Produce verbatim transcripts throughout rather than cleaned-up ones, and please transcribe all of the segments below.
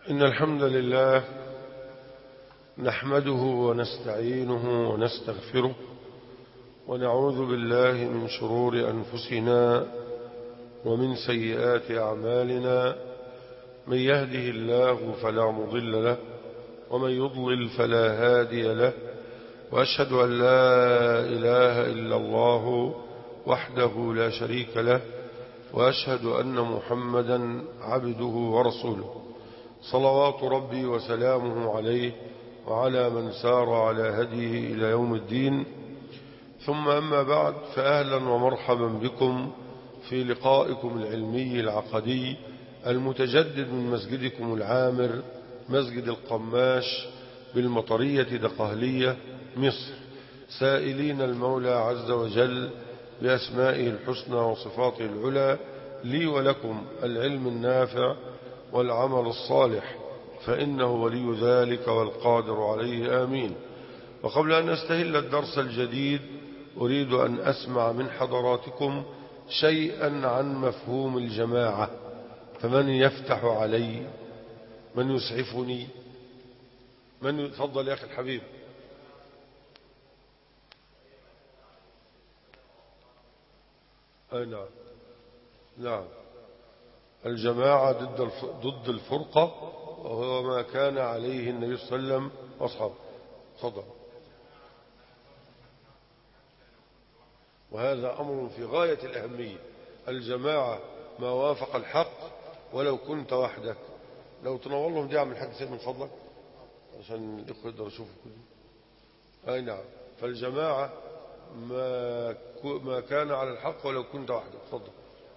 إن الحمد لله نحمده ونستعينه ونستغفره ونعوذ بالله من شرور أنفسنا ومن سيئات أعمالنا. من يهده الله فلا مضل له ومن يضلل فلا هادي له، وأشهد أن لا إله إلا الله وحده لا شريك له، وأشهد أن محمدا عبده ورسوله، صلوات ربي وسلامه عليه وعلى من سار على هديه إلى يوم الدين. ثم أما بعد، فأهلا ومرحبا بكم في لقائكم العلمي العقدي المتجدد من مسجدكم العامر مسجد القماش بالمطرية دقهلية مصر، سائلين المولى عز وجل بأسمائه الحسنى وصفاته العلى لي ولكم العلم النافع والعمل الصالح، فإنه ولي ذلك والقادر عليه، آمين. وقبل أن أستهل الدرس الجديد أريد أن أسمع من حضراتكم شيئا عن مفهوم الجماعة، فمن يفتح علي؟ من يسعفني؟ من يتفضل يا أخي الحبيب؟ أي نعم نعم الجماعة ضد ضد الفرقة، وهو ما كان عليه النبي صلى الله عليه وسلم وأصحابه. تفضل. وهذا أمر في غاية الأهمية. الجماعة ما وافق الحق ولو كنت وحدك. لو تنور لهم دي عم الحاج سيد من فضلك عشان الإخوة يقدروا يشوفوا كله. أي نعم. فالجماعة ما ما كان على الحق ولو كنت وحدك. تفضل.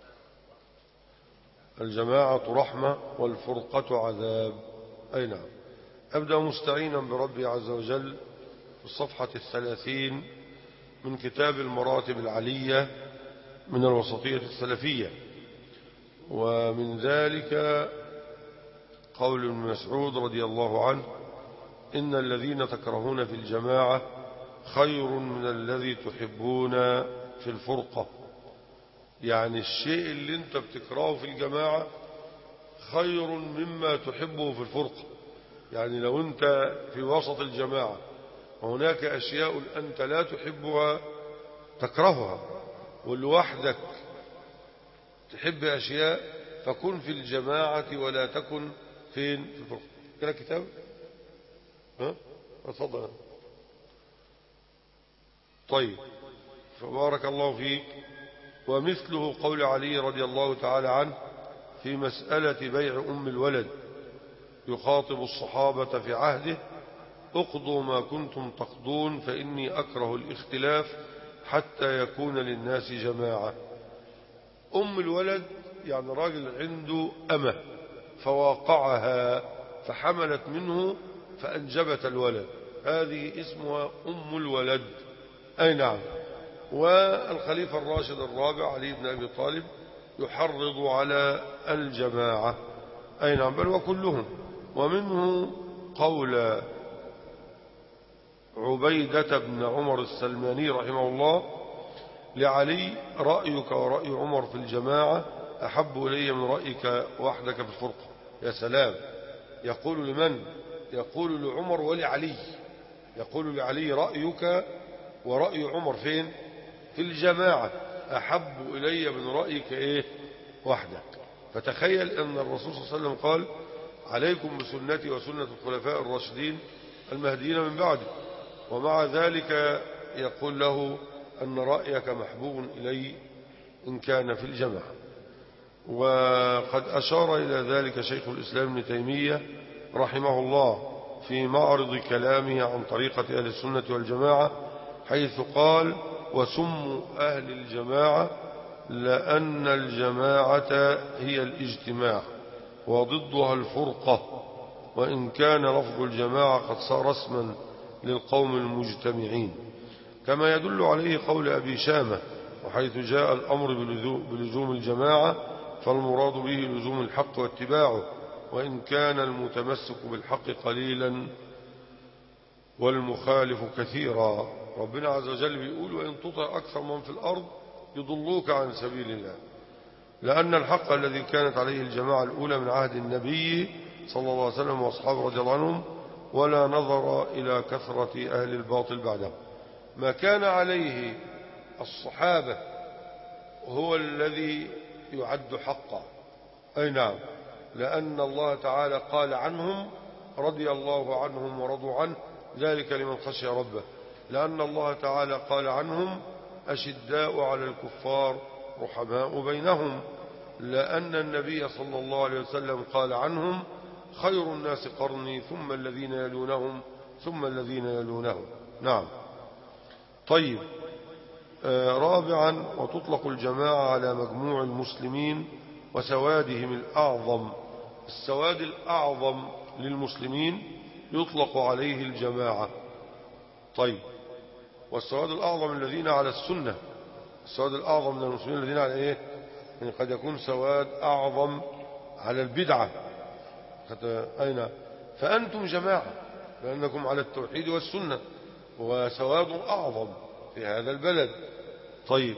الجماعة رحمة والفرقة عذاب. أي نعم. أبدأ مستعينا بربي عز وجل في الصفحة الثلاثين من كتاب المراتب العلية من الوسطية السلفية، ومن ذلك قول ابن مسعود رضي الله عنه: إن الذين تكرهون في الجماعة خير من الذي تحبون في الفرقة. يعني الشيء اللي انت بتكرهه في الجماعة خير مما تحبه في الفرقة. يعني لو انت في وسط الجماعة وهناك أشياء أنت لا تحبها تكرهها، ولوحدك تحب أشياء، فكن في الجماعة ولا تكن فين في الفرقة. كده كتاب؟ ها؟ اتفضل. طيب، فبارك الله فيك. ومثله قول علي رضي الله تعالى عنه في مسألة بيع أم الولد، يخاطب الصحابة في عهده: اقضوا ما كنتم تقضون فإني أكره الاختلاف حتى يكون للناس جماعة. أم الولد يعني راجل عنده أمة فواقعها فحملت منه فأنجبت الولد، هذه اسمها أم الولد. أي نعم. والخليفة الراشد الرابع علي بن أبي طالب يحرض على الجماعة. أي نعم، بل وكلهم. ومنه قول عبيدة بن عمر السلماني رحمه الله لعلي: رأيك ورأي عمر في الجماعة أحب إلي من رأيك وحدك في الفرقة. يا سلام. يقول لمن؟ يقول لعمر ولعلي. يقول لعلي: رأيك ورأي عمر فين؟ في الجماعة أحب إلي من رأيك إيه؟ وحدك. فتخيل أن الرسول صلى الله عليه وسلم قال: عليكم بسنتي وسنة الخلفاء الراشدين المهديين من بعدي، ومع ذلك يقول له أن رأيك محبوب إلي إن كان في الجماعة. وقد أشار إلى ذلك شيخ الإسلام ابن تيمية رحمه الله في معرض كلامه عن طريقة أهل السنة والجماعة، حيث قال: وسموا أهل الجماعة لأن الجماعة هي الاجتماع وضدها الفرقة، وإن كان لفظ الجماعة قد صار اسما للقوم المجتمعين، كما يدل عليه قول أبي شامة: وحيث جاء الأمر بلزوم الجماعة فالمراد به لزوم الحق واتباعه، وإن كان المتمسك بالحق قليلا والمخالف كثيرا. ربنا عز وجل بيقول: وإن تطع أكثر من في الأرض يضلوك عن سبيل الله، لأن الحق الذي كانت عليه الجماعة الأولى من عهد النبي صلى الله عليه وسلم وأصحابه رضي الله عنهم، ولا نظر إلى كثرة أهل الباطل بعده. ما كان عليه الصحابة هو الذي يعد حقا، أي نعم، لأن الله تعالى قال عنهم رضي الله عنهم ورضوا عنه، ذلك لمن خشي ربه. لأن الله تعالى قال عنهم أشداء على الكفار رحماء بينهم. لأن النبي صلى الله عليه وسلم قال عنهم خير الناس قرني ثم الذين يلونهم ثم الذين يلونهم. نعم. طيب، آه رابعا، وتطلق الجماعة على مجموع المسلمين وسوادهم الأعظم. السواد الأعظم للمسلمين يطلق عليه الجماعة. طيب، والسواد الأعظم الذين على السنة، السواد الأعظم من المسلمين الذين على إيه؟ يعني قد يكون سواد أعظم على البدعة. أين؟ فأنتم جماعة لأنكم على التوحيد والسنة، وسواد أعظم في هذا البلد. طيب،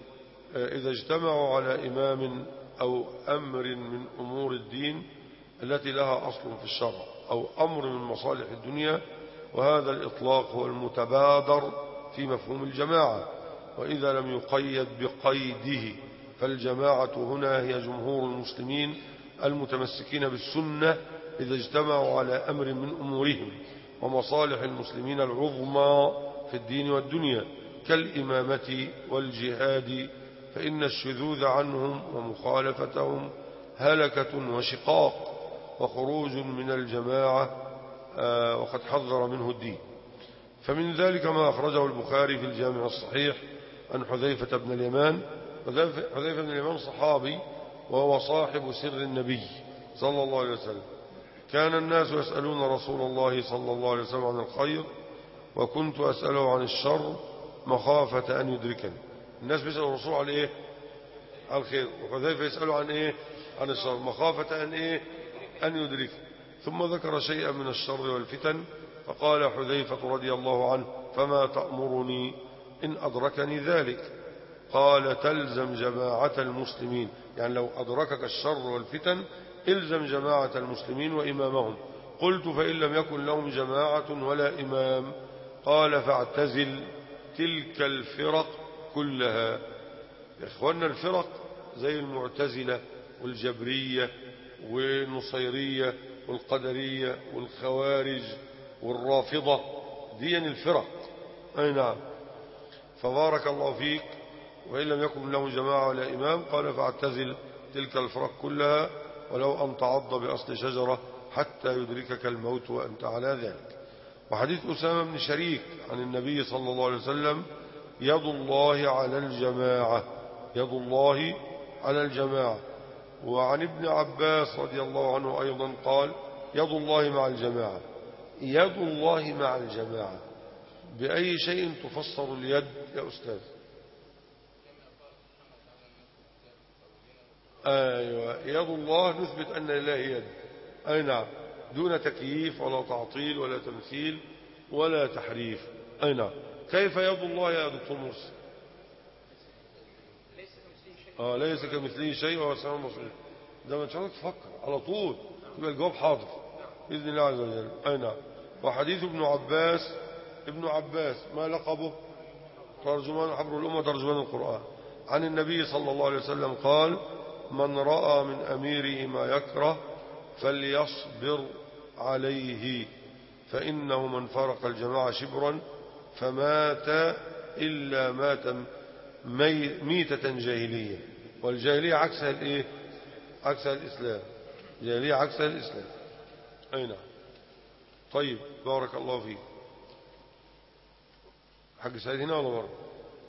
إذا اجتمعوا على إمام أو أمر من أمور الدين التي لها أصل في الشرع أو أمر من مصالح الدنيا، وهذا الإطلاق هو المتبادر في مفهوم الجماعة. وإذا لم يقيد بقيده فالجماعة هنا هي جمهور المسلمين المتمسكين بالسنة إذا اجتمعوا على أمر من أمورهم ومصالح المسلمين العظمى في الدين والدنيا كالإمامة والجهاد، فإن الشذوذ عنهم ومخالفتهم هلكة وشقاق وخروج من الجماعة، آه وقد حذر منه الدين. فمن ذلك ما أخرجه البخاري في الجامع الصحيح عن حذيفة بن اليمان. حذيفة بن اليمان صحابي وهو صاحب سر النبي صلى الله عليه وسلم. كان الناس يسألون رسول الله صلى الله عليه وسلم عن الخير وكنت أسأله عن الشر مخافة أن يدركني. الناس بيسألوا الرسول عن إيه؟ عن الخير، وحذيفة يسأله عن إيه؟ عن الشر مخافة أن إيه؟ أن يدرك. ثم ذكر شيئا من الشر والفتن فقال حذيفة رضي الله عنه فما تأمرني إن أدركني ذلك؟ قال تلزم جماعة المسلمين، يعني لو أدركك الشر والفتن إلزم جماعة المسلمين وإمامهم. قلت فإن لم يكن لهم جماعة ولا إمام؟ قال فاعتزل تلك الفرق كلها. يا إخواننا، الفرق زي المعتزلة والجبرية والنصيرية والقدرية والخوارج والرافضة، دي الفرق، أي نعم. فبارك الله فيك، وإن لم يكن له جماعة ولا إمام قال فاعتزل تلك الفرق كلها ولو أن تعض بأصل شجرة حتى يدركك الموت وأنت على ذلك. وحديث أسامة بن شريك عن النبي صلى الله عليه وسلم يد الله على الجماعة، يد الله على الجماعة. وعن ابن عباس رضي الله عنه أيضا قال يد الله مع الجماعة. يد الله مع الجماعة بأي شيء تفسر اليد يا أستاذ؟ أيوة، يد الله نثبت أن لله يد، أي نعم، دون تكييف ولا تعطيل ولا تمثيل ولا تحريف، أي نعم. كيف يد الله يا دكتور مرسي؟ آه ليس كمثله شيء وهو السميع البصير. ده ما تشارك تفكر على طول يبقى الجواب حاضر بإذن الله عز وجل، أي نعم. وحديث ابن عباس، ابن عباس ما لقبه؟ ترجمان حبر الأمة، ترجمان القرآن. عن النبي صلى الله عليه وسلم قال من رأى من أميره ما يكره فليصبر عليه فإنه من فارق الجماعة شبرا فمات إلا مات ميتة جاهلية. والجاهلية عكسها الإيه؟ عكسها الإسلام. الجاهلية عكسها الإسلام، أي نعم. طيب، بارك الله فيك. حق سعيد هنا ولا مرة؟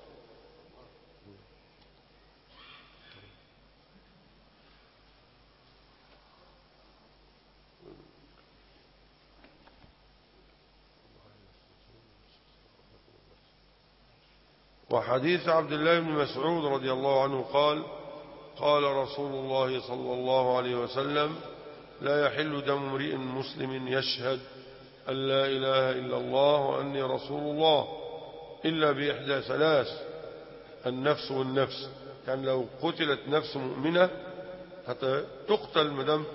وحديث عبد الله بن مسعود رضي الله عنه قال قال رسول الله صلى الله عليه وسلم لا يحل دم امرئ مسلم يشهد أن لا إله إلا الله وأني رسول الله إلا بإحدى ثلاث: النفس والنفس. يعني لو قتلت نفس مؤمنة حتى تقتل مدام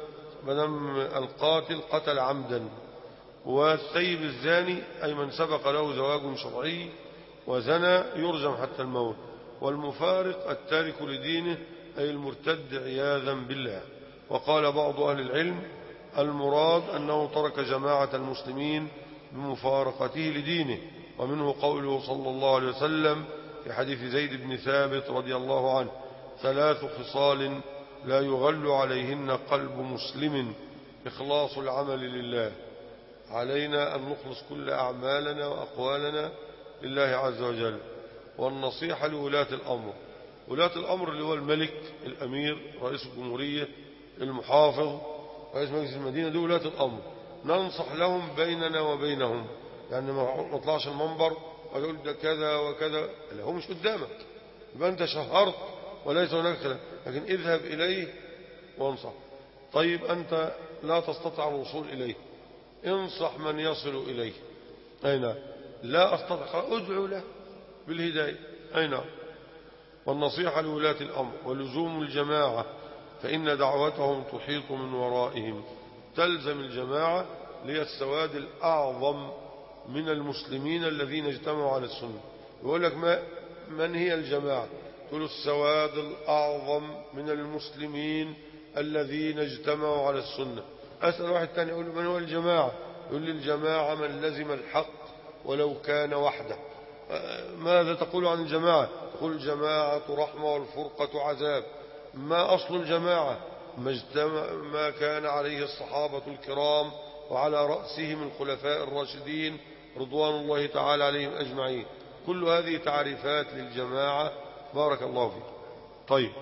مدام القاتل قتل عمدا. والثيب الزاني أي من سبق له زواج شرعي وزنى يرجم حتى الموت. والمفارق التارك لدينه أي المرتد عياذا بالله. وقال بعض أهل العلم المراد أنه ترك جماعة المسلمين بمفارقته لدينه، ومنه قوله صلى الله عليه وسلم في حديث زيد بن ثابت رضي الله عنه: ثلاث خصال لا يغل عليهن قلب مسلم: إخلاص العمل لله. علينا أن نخلص كل أعمالنا وأقوالنا لله عز وجل. والنصيحة لولاة الأمر. ولاة الأمر اللي هو الملك، الأمير، رئيس الجمهورية، المحافظ، رئيس مجلس المدينة، دول ولاة الأمر. ننصح لهم بيننا وبينهم، يعني ما نطلعش المنبر ويقول ده كذا وكذا، لا، هو مش قدامك، يبقى أنت شهرت وليس هناك خلاف، لكن اذهب إليه وانصح. طيب أنت لا تستطيع الوصول إليه، انصح من يصل إليه. أين لا أستطيع، أدعو له بالهداية. أين والنصيحة لولاة الأمر ولزوم الجماعة، فإن دعوتهم تحيط من ورائهم. تلزم الجماعة لي السواد الأعظم من المسلمين الذين اجتمعوا على السنة. يقول لك ما من هي الجماعة؟ تقول السواد الأعظم من المسلمين الذين اجتمعوا على السنة. أسأل واحد تاني يقول له من هو الجماعة؟ يقول لي الجماعة من لزم الحق ولو كان وحده. ماذا تقول عن الجماعة؟ تقول الجماعة رحمة والفرقة عذاب. ما أصل الجماعة؟ ما, اجتمع ما كان عليه الصحابة الكرام وعلى رأسهم الخلفاء الراشدين رضوان الله تعالى عليهم أجمعين. كل هذه تعريفات للجماعة. بارك الله فيك. طيب،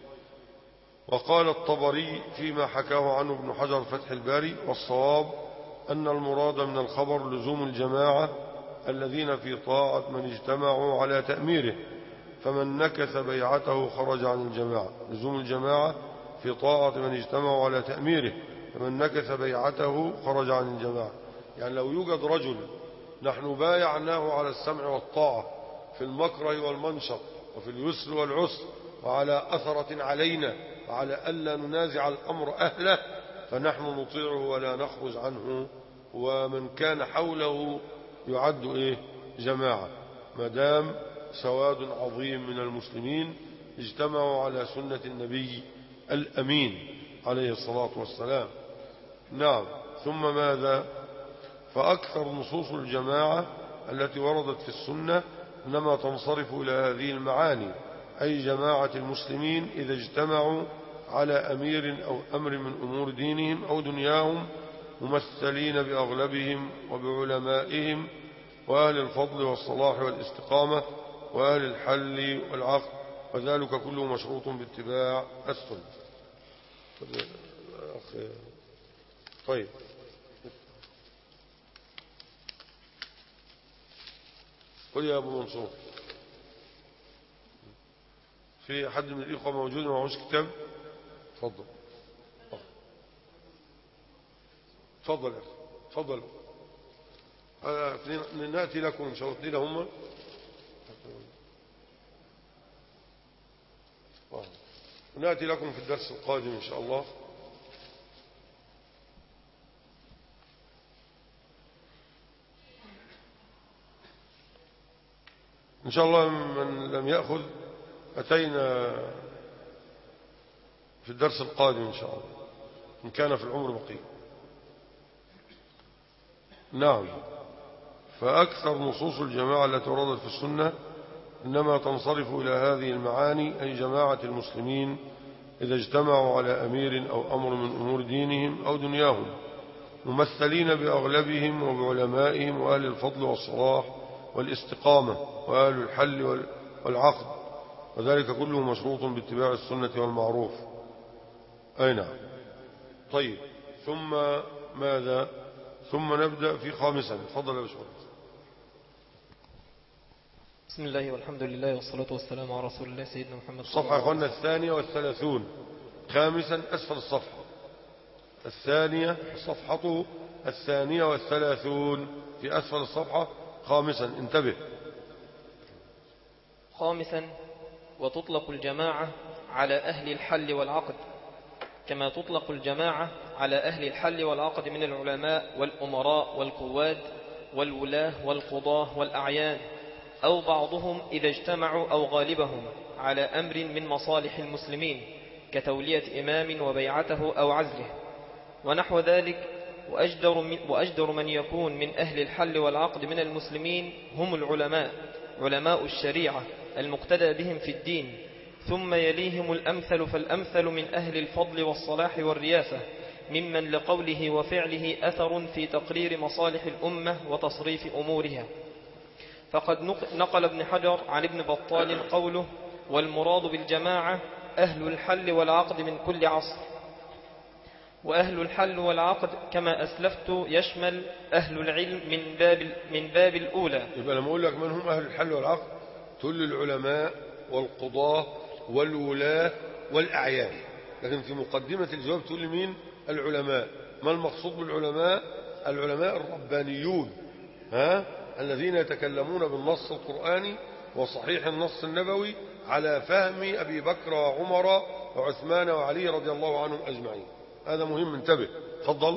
وقال الطبري فيما حكاه عنه ابن حجر فتح الباري: والصواب أن المراد من الخبر لزوم الجماعة الذين في طاعة من اجتمعوا على تأميره، فمن نكث بيعته خرج عن الجماعة. لزوم الجماعة في طاعة من اجتمعوا على تأميره، فمن نكث بيعته خرج عن الجماعة. يعني لو يوجد رجل نحن بايعناه على السمع والطاعة في المكره والمنشط وفي اليسر والعسر وعلى أثرة علينا وعلى ألا ننازع الأمر أهله، فنحن نطيعه ولا نخرج عنه، ومن كان حوله يعد إيه؟ جماعة، مدام سواد عظيم من المسلمين اجتمعوا على سنة النبي الأمين عليه الصلاة والسلام. نعم. ثم ماذا؟ فأكثر نصوص الجماعة التي وردت في السنة إنما تنصرف إلى هذه المعاني، أي جماعة المسلمين إذا اجتمعوا على أمير أو أمر من أمور دينهم أو دنياهم، ممثلين بأغلبهم وبعلمائهم وأهل الفضل والصلاح والاستقامة وأهل الحل والعقد، وذلك كله مشروط باتباع السنة. طيب، قل يا أبو منصور، في حد من الإخوة موجود معهوش كتاب؟ تفضل تفضل يا أخي، تفضل. نأتي لكم إن شاء الله. اثنين هم ونأتي لكم في الدرس القادم إن شاء الله. إن شاء الله من لم يأخذ أتينا في الدرس القادم إن شاء الله إن كان في العمر بقية. نعم. فأكثر نصوص الجماعة التي وردت في السنة إنما تنصرف إلى هذه المعاني، أي جماعة المسلمين إذا اجتمعوا على أمير أو أمر من أمور دينهم أو دنياهم، ممثلين بأغلبهم وبعلمائهم وأهل الفضل والصلاح والاستقامة وأهل الحل والعقد، وذلك كله مشروط باتباع السنة والمعروف. أي نعم. طيب، ثم ماذا؟ ثم نبدأ في خامسا. تفضل يا باشمهندس. بسم الله والحمد لله والصلاة والسلام على رسول الله سيدنا محمد. الصفحة يا الثانية والثلاثون. خامسا أسفل الصفحة الثانية، صفحته الثانية والثلاثون في أسفل الصفحة. خامسا، انتبه. خامسا، وتطلق الجماعة على أهل الحل والعقد كما تطلق الجماعة على أهل الحل والعقد من العلماء والأمراء والقواد والولاة والقضاة والأعيان، أو بعضهم إذا اجتمعوا أو غالبهم على أمر من مصالح المسلمين كتولية إمام وبيعته أو عزله ونحو ذلك. وأجدر من, وأجدر من يكون من أهل الحل والعقد من المسلمين هم العلماء، علماء الشريعة المقتدى بهم في الدين، ثم يليهم الأمثل فالأمثل من أهل الفضل والصلاح والرياسة، ممن لقوله وفعله أثر في تقرير مصالح الأمة وتصريف أمورها. فقد نقل ابن حجر عن ابن بطال قوله: والمراد بالجماعة أهل الحل والعقد من كل عصر. وأهل الحل والعقد كما أسلفت يشمل أهل العلم من باب, من باب الأولى. يبقى لما أقول لك من هم أهل الحل والعقد تقول لي العلماء والقضاة والولاة والأعيان، لكن في مقدمة الجواب تقول لي مين العلماء. ما المقصود بالعلماء؟ العلماء الربانيون، ها؟ الذين يتكلمون بالنص القرآني وصحيح النص النبوي على فهم أبي بكر وعمر وعثمان وعلي رضي الله عنهم أجمعين. هذا مهم، انتبه. تفضل.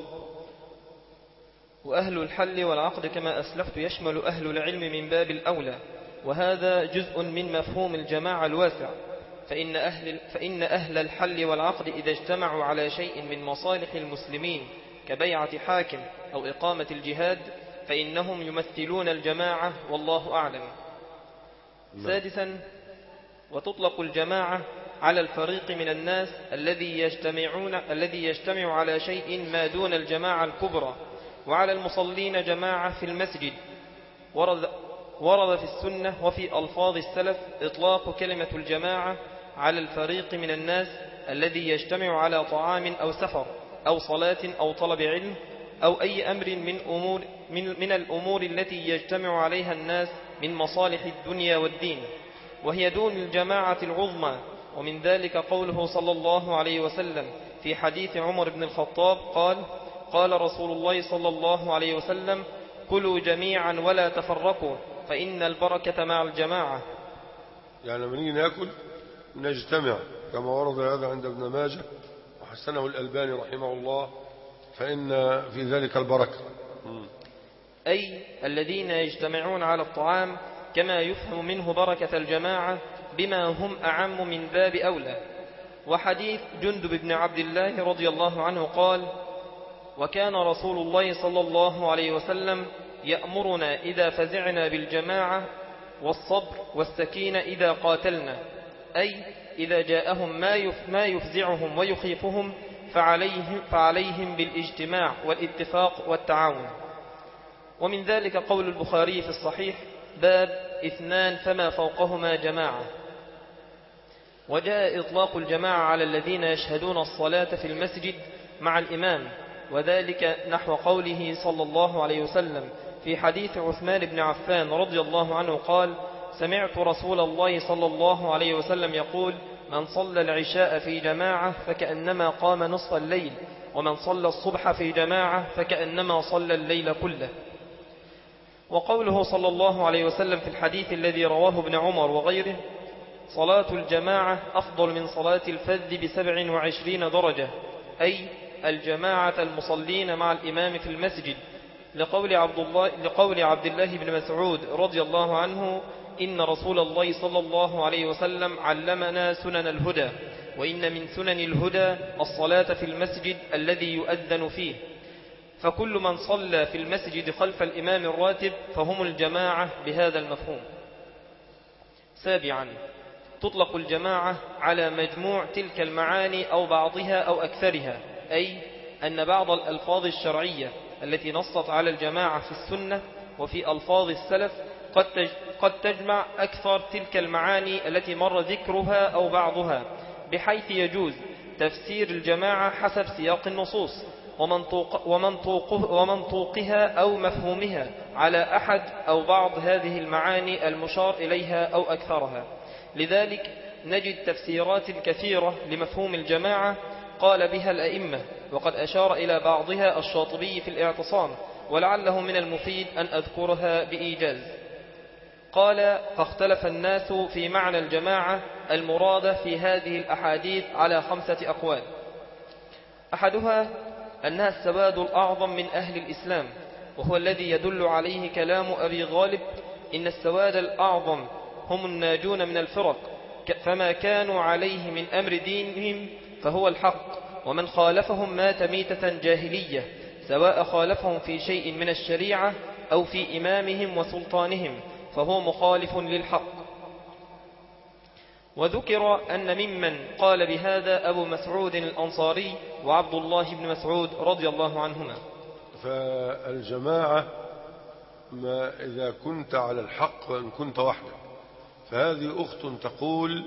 وأهل الحل والعقد كما أسلفت يشمل أهل العلم من باب الأولى، وهذا جزء من مفهوم الجماعة الواسع. فإن أهل, فإن أهل الحل والعقد إذا اجتمعوا على شيء من مصالح المسلمين كبيعة حاكم أو إقامة الجهاد فإنهم يمثلون الجماعة، والله أعلم. سادسا، وتطلق الجماعة على الفريق من الناس الذي يجتمعون الذي يجتمع على شيء ما دون الجماعة الكبرى، وعلى المصلين جماعة في المسجد. ورد, ورد في السنة وفي ألفاظ السلف إطلاق كلمة الجماعة على الفريق من الناس الذي يجتمع على طعام أو سفر أو صلاة أو طلب علم أو أي أمر من, أمور من, من الأمور التي يجتمع عليها الناس من مصالح الدنيا والدين، وهي دون الجماعة العظمى. ومن ذلك قوله صلى الله عليه وسلم في حديث عمر بن الخطاب قال: قال رسول الله صلى الله عليه وسلم: كلوا جميعا ولا تفرقوا فإن البركة مع الجماعة. يعني لما نيجي ناكل نجتمع كما ورد هذا عند ابن ماجه وحسنه الألباني رحمه الله، فإن في ذلك البركة. أي الذين يجتمعون على الطعام، كما يفهم منه بركة الجماعة بما هم أعم من باب أولى. وحديث جندب بن عبد الله رضي الله عنه قال: وكان رسول الله صلى الله عليه وسلم يأمرنا إذا فزعنا بالجماعة والصبر والسكينة إذا قاتلنا، أي إذا جاءهم ما يفزعهم ويخيفهم فعليهم, فعليهم بالاجتماع والاتفاق والتعاون. ومن ذلك قول البخاري في الصحيح: باب اثنان فما فوقهما جماعة. وجاء إطلاق الجماعة على الذين يشهدون الصلاة في المسجد مع الإمام، وذلك نحو قوله صلى الله عليه وسلم في حديث عثمان بن عفان رضي الله عنه قال: سمعت رسول الله صلى الله عليه وسلم يقول: من صلى العشاء في جماعة فكأنما قام نصف الليل، ومن صلى الصبح في جماعة فكأنما صلى الليل كله. وقوله صلى الله عليه وسلم في الحديث الذي رواه ابن عمر وغيره: صلاة الجماعة أفضل من صلاة الفذ بسبع وعشرين درجة، أي الجماعة المصلين مع الإمام في المسجد، لقول عبد الله, لقول عبد الله بن مسعود رضي الله عنه: إن رسول الله صلى الله عليه وسلم علمنا سنن الهدى، وإن من سنن الهدى الصلاة في المسجد الذي يؤذن فيه، فكل من صلى في المسجد خلف الإمام الراتب فهم الجماعة بهذا المفهوم. سابعا، تطلق الجماعة على مجموع تلك المعاني أو بعضها أو أكثرها، أي أن بعض الألفاظ الشرعية التي نصت على الجماعة في السنة وفي ألفاظ السلف قد قد تجمع أكثر تلك المعاني التي مر ذكرها أو بعضها، بحيث يجوز تفسير الجماعة حسب سياق النصوص ومنطوق ومنطوقه ومنطوقها أو مفهومها على أحد أو بعض هذه المعاني المشار إليها أو أكثرها. لذلك نجد تفسيرات كثيرة لمفهوم الجماعة قال بها الأئمة، وقد أشار إلى بعضها الشاطبي في الاعتصام، ولعله من المفيد أن أذكرها بإيجاز. قال: فاختلف الناس في معنى الجماعة المرادة في هذه الأحاديث على خمسة أقوال. أحدها أنها السواد الأعظم من أهل الإسلام، وهو الذي يدل عليه كلام أبي غالب: إن السواد الأعظم هم الناجون من الفرق، فما كانوا عليه من أمر دينهم فهو الحق، ومن خالفهم مات ميتة جاهلية، سواء خالفهم في شيء من الشريعة أو في إمامهم وسلطانهم، فهو مخالف للحق. وذكر أن ممن قال بهذا أبو مسعود الأنصاري وعبد الله بن مسعود رضي الله عنهما. فالجماعة ما إذا كنت على الحق وإن كنت وحدك، فهذه أخت تقول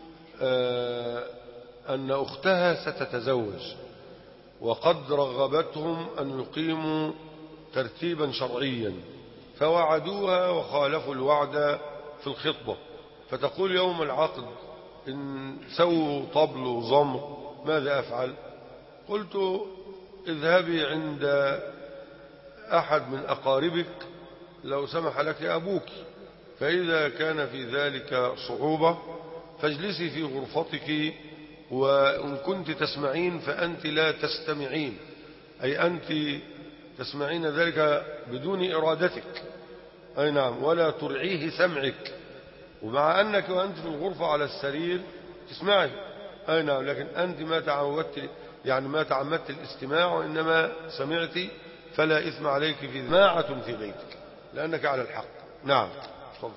أن أختها ستتزوج وقد رغبتهم أن يقيموا ترتيبا شرعيا، فوعدوها وخالفوا الوعد في الخطبة، فتقول يوم العقد إن سووا طبل وزمر ماذا أفعل؟ قلت اذهبي عند أحد من أقاربك لو سمح لك أبوك، فإذا كان في ذلك صعوبة فاجلسي في غرفتك، وإن كنت تسمعين فأنت لا تستمعين، أي أنت تسمعين ذلك بدون إرادتك، أي نعم، ولا ترعيه سمعك، ومع أنك وأنت في الغرفة على السرير تسمعي، أي نعم، لكن أنت ما تعودت، يعني ما تعمدت الاستماع وإنما سمعتي، فلا إثم عليك في جماعة في بيتك لأنك على الحق. نعم. تفضل.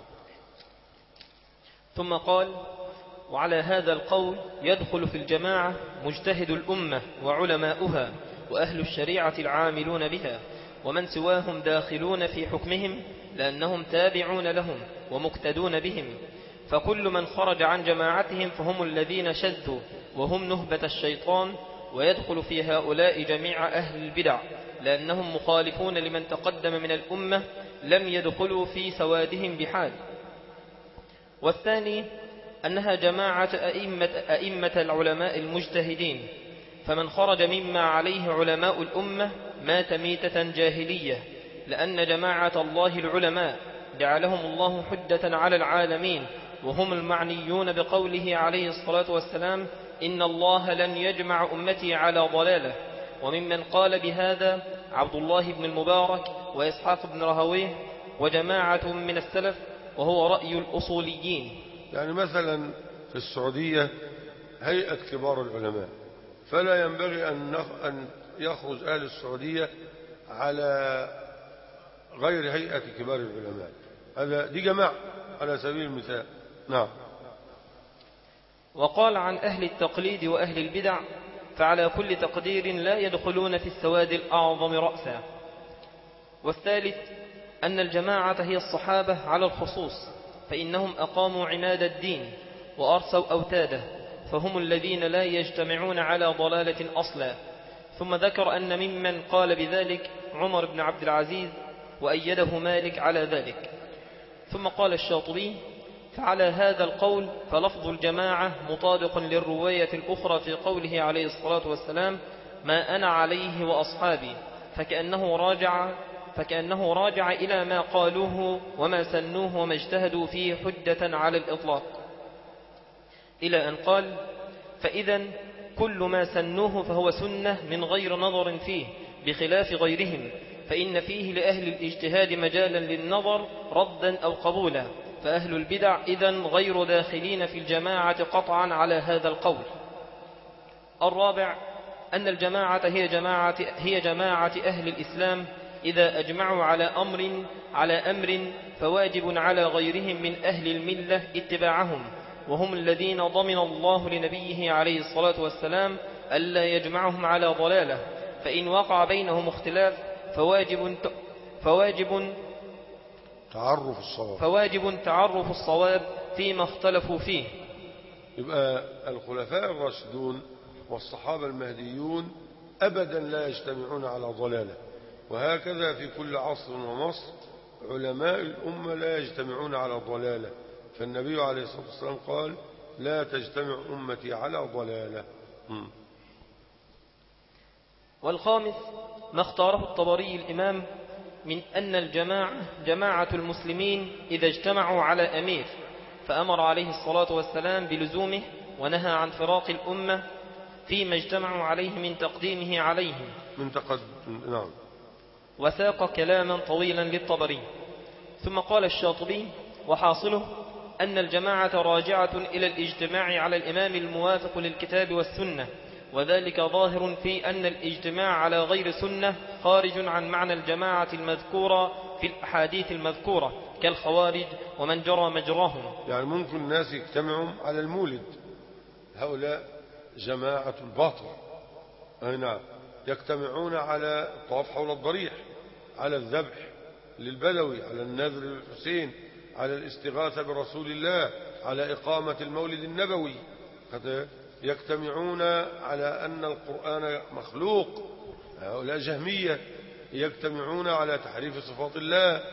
ثم قال: وعلى هذا القول يدخل في الجماعة مجتهد الأمة وعلماؤها وأهل الشريعة العاملون بها، ومن سواهم داخلون في حكمهم لأنهم تابعون لهم ومقتدون بهم، فكل من خرج عن جماعتهم فهم الذين شذوا وهم نهبة الشيطان، ويدخل في هؤلاء جميع أهل البدع لأنهم مخالفون لمن تقدم من الأمة لم يدخلوا في سوادهم بحال. والثاني أنها جماعة أئمة, أئمة العلماء المجتهدين، فمن خرج مما عليه علماء الأمة مات ميتة جاهلية، لأن جماعة الله العلماء جعلهم الله حجة على العالمين، وهم المعنيون بقوله عليه الصلاة والسلام: إن الله لن يجمع أمتي على ضلالة. وممن قال بهذا عبد الله بن المبارك وإسحاق بن رهويه وجماعة من السلف، وهو رأي الأصوليين. يعني مثلا في السعودية هيئة كبار العلماء، فلا ينبغي أن يخرج أهل السعودية على غير هيئة كبار العلماء، هذا دي جماعة على سبيل المثال. نعم. وقال عن أهل التقليد وأهل البدع: فعلى كل تقدير لا يدخلون في السواد الأعظم رأسا. والثالث أن الجماعة هي الصحابة على الخصوص، فإنهم أقاموا عماد الدين وأرسوا أوتاده، فهم الذين لا يجتمعون على ضلالة أصلا. ثم ذكر أن ممن قال بذلك عمر بن عبد العزيز، وأيده مالك على ذلك. ثم قال الشاطبي: فعلى هذا القول فلفظ الجماعة مطابق للرواية الأخرى في قوله عليه الصلاة والسلام: ما أنا عليه وأصحابي، فكأنه راجع, فكأنه راجع إلى ما قالوه وما سنوه وما اجتهدوا فيه حجة على الإطلاق، إلى أن قال: فإذا كل ما سنوه فهو سنة من غير نظر فيه بخلاف غيرهم، فإن فيه لأهل الاجتهاد مجالا للنظر ردا أو قبولا، فأهل البدع إذن غير داخلين في الجماعة قطعا على هذا القول. الرابع أن الجماعة هي جماعة, هي جماعة أهل الإسلام إذا أجمعوا على أمر, على أمر فواجب على غيرهم من أهل الملة اتباعهم، وهم الذين ضمن الله لنبيه عليه الصلاة والسلام ألا يجمعهم على ضلالة، فإن وقع بينهم اختلاف فواجب, فواجب تعرف الصواب فواجب تعرف الصواب فيما اختلفوا فيه. يبقى الخلفاء الراشدون والصحابة المهديون أبدا لا يجتمعون على ضلالة، وهكذا في كل عصر ومصر علماء الأمة لا يجتمعون على ضلالة، فالنبي عليه الصلاة والسلام قال: لا تجتمع أمتي على ضلالة. م. والخامس ما اختاره الطبري الإمام من أن الجماعة جماعة المسلمين إذا اجتمعوا على أمير فأمر عليه الصلاة والسلام بلزومه ونهى عن فراق الأمة فيما اجتمعوا عليه من تقديمه عليهم. من تقدم نعم. وساق كلاما طويلا للطبري. ثم قال الشاطبي: وحاصله أن الجماعة راجعة إلى الاجتماع على الإمام الموافق للكتاب والسنة، وذلك ظاهر في أن الاجتماع على غير سنة خارج عن معنى الجماعة المذكورة في الأحاديث المذكورة كالخوارج ومن جرى مجراهم. يعني ممكن الناس يجتمعوا على المولد، هؤلاء جماعة الباطل. أي نعم. يجتمعون على الطواف حول الضريح، على الذبح للبدوي، على النذر للحسين، على الاستغاثة برسول الله، على إقامة المولد النبوي. يجتمعون على أن القرآن مخلوق، هؤلاء جهمية. يجتمعون على تحريف صفات الله،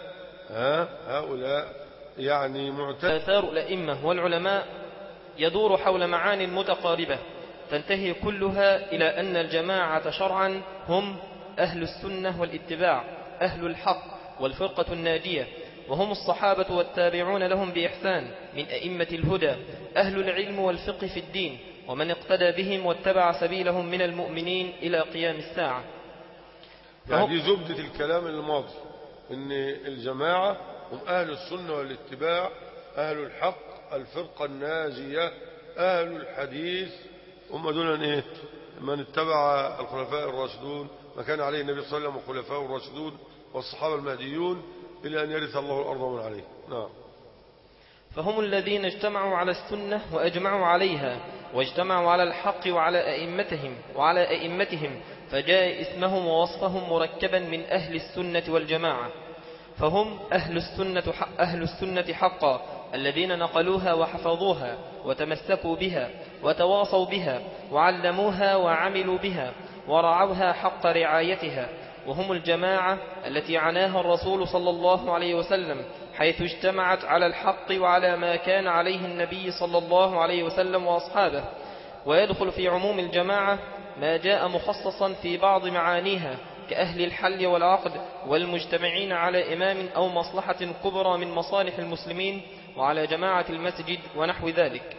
هؤلاء يعني معتزلة. آثار الأئمة والعلماء يدور حول معان متقاربة تنتهي كلها إلى أن الجماعة شرعا هم أهل السنة والاتباع، أهل الحق والفرقة الناجية، وهم الصحابة والتابعون لهم بإحسان من أئمة الهدى، أهل العلم والفقه في الدين، ومن اقتدى بهم واتبع سبيلهم من المؤمنين إلى قيام الساعة. يعني زبدة الكلام الماضي إن الجماعة هم أهل السنة والاتباع، أهل الحق، الفرقة الناجية، أهل الحديث. هم دول إيه؟ من اتبع الخلفاء الراشدون ما كان عليه النبي صلى الله عليه وسلم وخلفاء الراشدون والصحابة المهديون إلى أن يرث الله الأرض ومن عليه. نعم. فهم الذين اجتمعوا على السنة وأجمعوا عليها، واجتمعوا على الحق وعلى أئمتهم وعلى أئمتهم فجاء اسمهم ووصفهم مركبا من أهل السنة والجماعة. فهم أهل السنة, أهل السنة حقا، الذين نقلوها وحفظوها وتمسكوا بها وتواصوا بها وعلموها وعملوا بها ورعوها حق رعايتها. وهم الجماعة التي عناها الرسول صلى الله عليه وسلم حيث اجتمعت على الحق وعلى ما كان عليه النبي صلى الله عليه وسلم وأصحابه. ويدخل في عموم الجماعة ما جاء مخصصا في بعض معانيها كأهل الحل والعقد والمجتمعين على إمام أو مصلحة كبرى من مصالح المسلمين وعلى جماعة المسجد ونحو ذلك.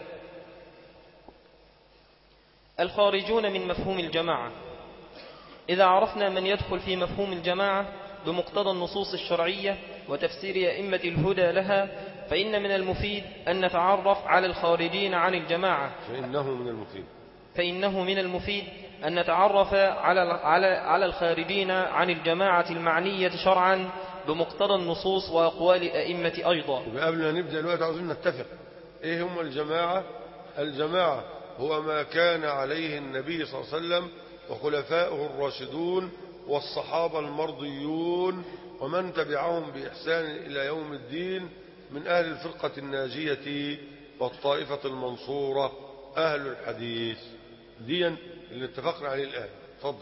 الخارجون من مفهوم الجماعة. إذا عرفنا من يدخل في مفهوم الجماعة بمقتضى النصوص الشرعية وتفسير أئمة الهدى لها، فإن من المفيد أن نتعرف على الخارجين عن الجماعة. فإنه من المفيد فإنه من المفيد أن نتعرف على على على الخارجين عن الجماعة المعنية شرعا بمقتضى النصوص وأقوال الأئمة أيضا. قبل ما نبدأ الوقت عاوزين نتفق إيه هم الجماعة. الجماعة هو ما كان عليه النبي صلى الله عليه وسلم وخلفاؤه الراشدون والصحابة المرضيون ومن تبعهم بإحسان إلى يوم الدين من أهل الفرقة الناجية والطائفة المنصورة، أهل الحديث. دي اللي اتفقنا عليه الآن. تفضل.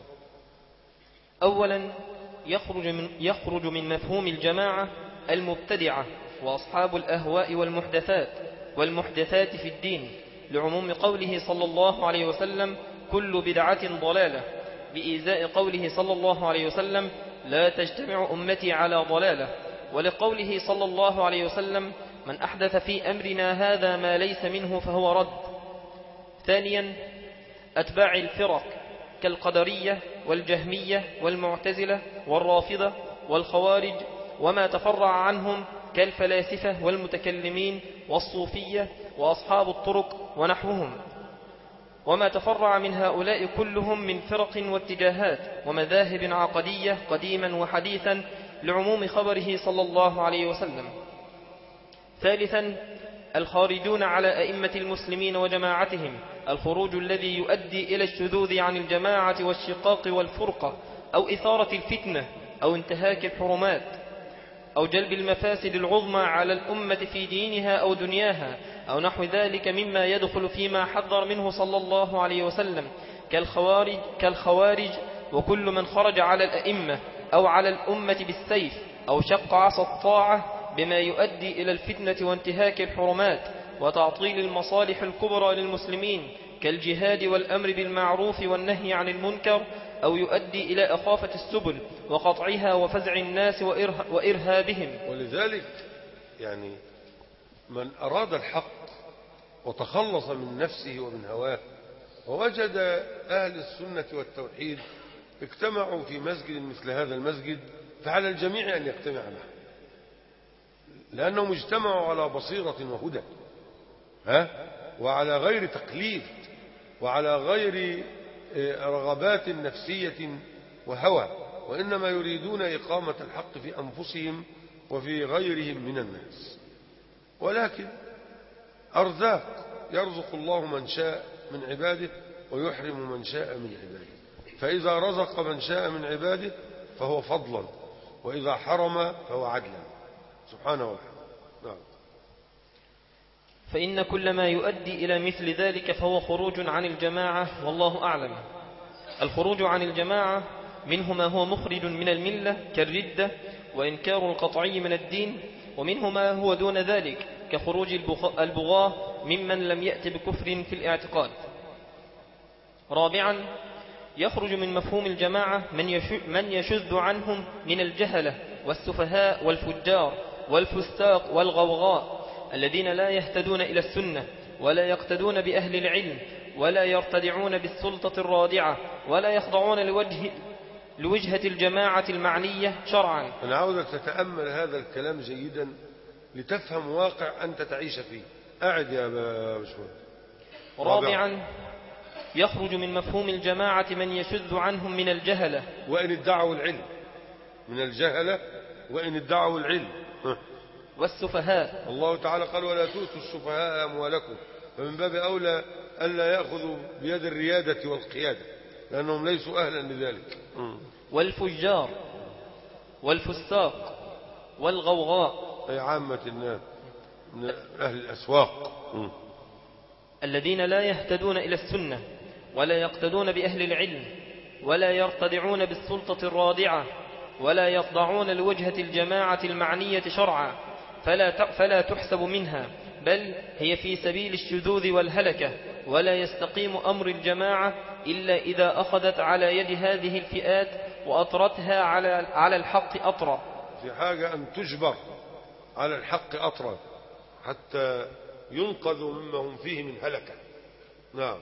أولا يخرج من, يخرج من مفهوم الجماعة المبتدعة وأصحاب الأهواء والمحدثات والمحدثات في الدين، لعموم قوله صلى الله عليه وسلم كل بدعة ضلالة، بإيذاء قوله صلى الله عليه وسلم لا تجتمع أمتي على ضلالة، ولقوله صلى الله عليه وسلم من أحدث في أمرنا هذا ما ليس منه فهو رد. ثانيا أتباع الفرق كالقدرية والجهمية والمعتزلة والرافضة والخوارج وما تفرع عنهم كالفلاسفة والمتكلمين والصوفية وأصحاب الطرق ونحوهم، وما تفرع من هؤلاء كلهم من فرق واتجاهات ومذاهب عقدية قديما وحديثا، لعموم خبره صلى الله عليه وسلم. ثالثا الخارجون على أئمة المسلمين وجماعتهم، الخروج الذي يؤدي إلى الشذوذ عن الجماعة والشقاق والفرقة أو إثارة الفتنة أو انتهاك الحرمات أو جلب المفاسد العظمى على الأمة في دينها أو دنياها أو نحو ذلك مما يدخل فيما حذر منه صلى الله عليه وسلم كالخوارج, كالخوارج وكل من خرج على الأئمة أو على الأمة بالسيف أو شق عصا الطاعة بما يؤدي إلى الفتنة وانتهاك الحرمات وتعطيل المصالح الكبرى للمسلمين كالجهاد والأمر بالمعروف والنهي عن المنكر، أو يؤدي إلى أخافة السبل وقطعها وفزع الناس وإرهابهم. ولذلك يعني من أراد الحق وتخلص من نفسه ومن هواه ووجد أهل السنة والتوحيد اجتمعوا في مسجد مثل هذا المسجد، فعلى الجميع أن يجتمع معه، لأنهم اجتمعوا على بصيرة وهدى، ها؟ وعلى غير تقليد، وعلى غير رغبات نفسية وهوى، وإنما يريدون إقامة الحق في أنفسهم وفي غيرهم من الناس. ولكن أرزاق، يرزق الله من شاء من عباده ويحرم من شاء من عباده، فإذا رزق من شاء من عباده فهو فضلا، وإذا حرم فهو عدلا سبحانه وتعالى. نعم. فإن كل ما يؤدي إلى مثل ذلك فهو خروج عن الجماعة، والله أعلم. الخروج عن الجماعة منه ما هو مخرج من الملة كالردة وإنكار القطعي من الدين، ومنه ما هو دون ذلك كخروج البغاة ممن لم يأت بكفر في الاعتقاد. رابعا، يخرج من مفهوم الجماعة من يشذ عنهم من الجهلة والسفهاء والفجار والفساق والغوغاء الذين لا يهتدون إلى السنة ولا يقتدون بأهل العلم ولا يرتدعون بالسلطة الرادعة ولا يخضعون لوجه لوجهة الجماعة المعنية شرعا. أنا عاوزك تتأمل هذا الكلام جيدا لتفهم واقع أنت تعيش فيه. أعد يا باشمهندس. رابعا، يخرج من مفهوم الجماعة من يشذ عنهم من الجهلة وإن ادعوا العلم، من الجهلة وإن ادعوا العلم، والسفهاء. الله تعالى قال ولا تؤتوا السفهاء أموالكم، فمن باب أولى ألا يأخذوا بيد الريادة والقيادة لأنهم ليسوا أهلا لذلك. والفجار والفساق والغوغاء، أي عامة الناس من أهل الأسواق الذين لا يهتدون إلى السنة ولا يقتدون بأهل العلم ولا يرتدعون بالسلطة الرادعة ولا يخضعون لوجهة الجماعة المعنية شرعا، فلا فلا تحسب منها، بل هي في سبيل الشذوذ والهلكة، ولا يستقيم أمر الجماعة إلا إذا أخذت على يد هذه الفئات وأطرتها على على الحق أطرا. في حاجة أن تجبر على الحق أطرا حتى ينقذوا مما هم فيه من هلكة. نعم.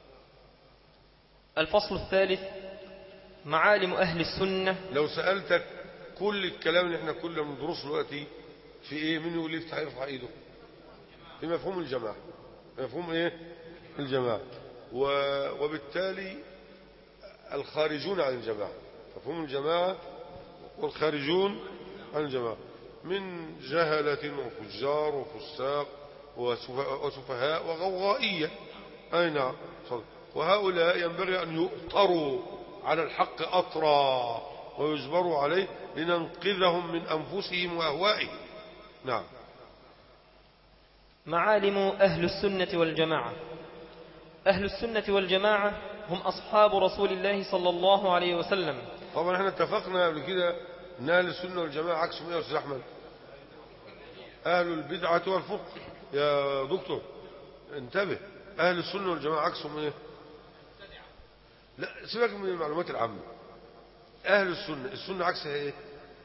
الفصل الثالث، معالم أهل السنة. لو سألتك كل الكلام اللي احنا كلنا بندرسه دلوقتي في ايه، مين يقول لي يفتح يرفع ايده؟ في مفهوم الجماعة. مفهوم ايه؟ الجماعة. وبالتالي الخارجون عن الجماعة، مفهوم الجماعة والخارجون عن الجماعة من جهلة وفجار وفساق وسفهاء وغوغائية. أي نعم. وهؤلاء ينبغي أن يؤطروا على الحق أطرا ويجبروا عليه لننقذهم من أنفسهم وأهوائهم. نعم. معالم أهل السنة والجماعة. أهل السنة والجماعة هم أصحاب رسول الله صلى الله عليه وسلم. طبعا احنا اتفقنا قبل كده ان أهل السنة والجماعة عكسهم ايه يا أستاذ أحمد؟ أهل البدعة والفرق. يا دكتور انتبه، أهل السنة والجماعة عكسهم ايه؟ لا سيبك من المعلومات العامة. أهل السنة، السنة عكسها ايه؟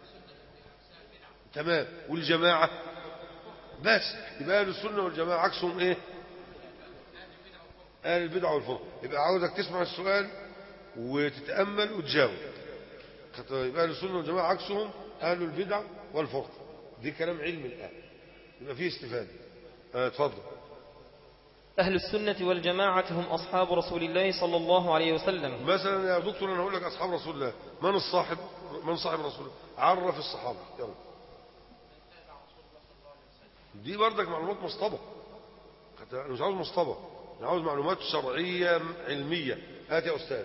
تمام. والجماعة بس يبقى أهل السنة والجماعة عكسهم ايه؟ أهل البدعة والفرق. يبقى عاوزك تسمع السؤال وتتأمل وتجاوب. يبقى أهل السنة والجماعة عكسهم أهل البدع والفرق. دي كلام علم الآن، يبقى فيه استفادة. اتفضل. أهل السنة والجماعة هم أصحاب رسول الله صلى الله عليه وسلم. مثلا يا دكتور أنا هقول لك أصحاب رسول الله، من الصاحب؟ من صاحب رسول الله؟ عرف الصحابة يلا. دي بردك معلومات مصطبة، أنا مش عاوز مصطبة، أنا عاوز معلومات شرعية علمية. هات يا أستاذ.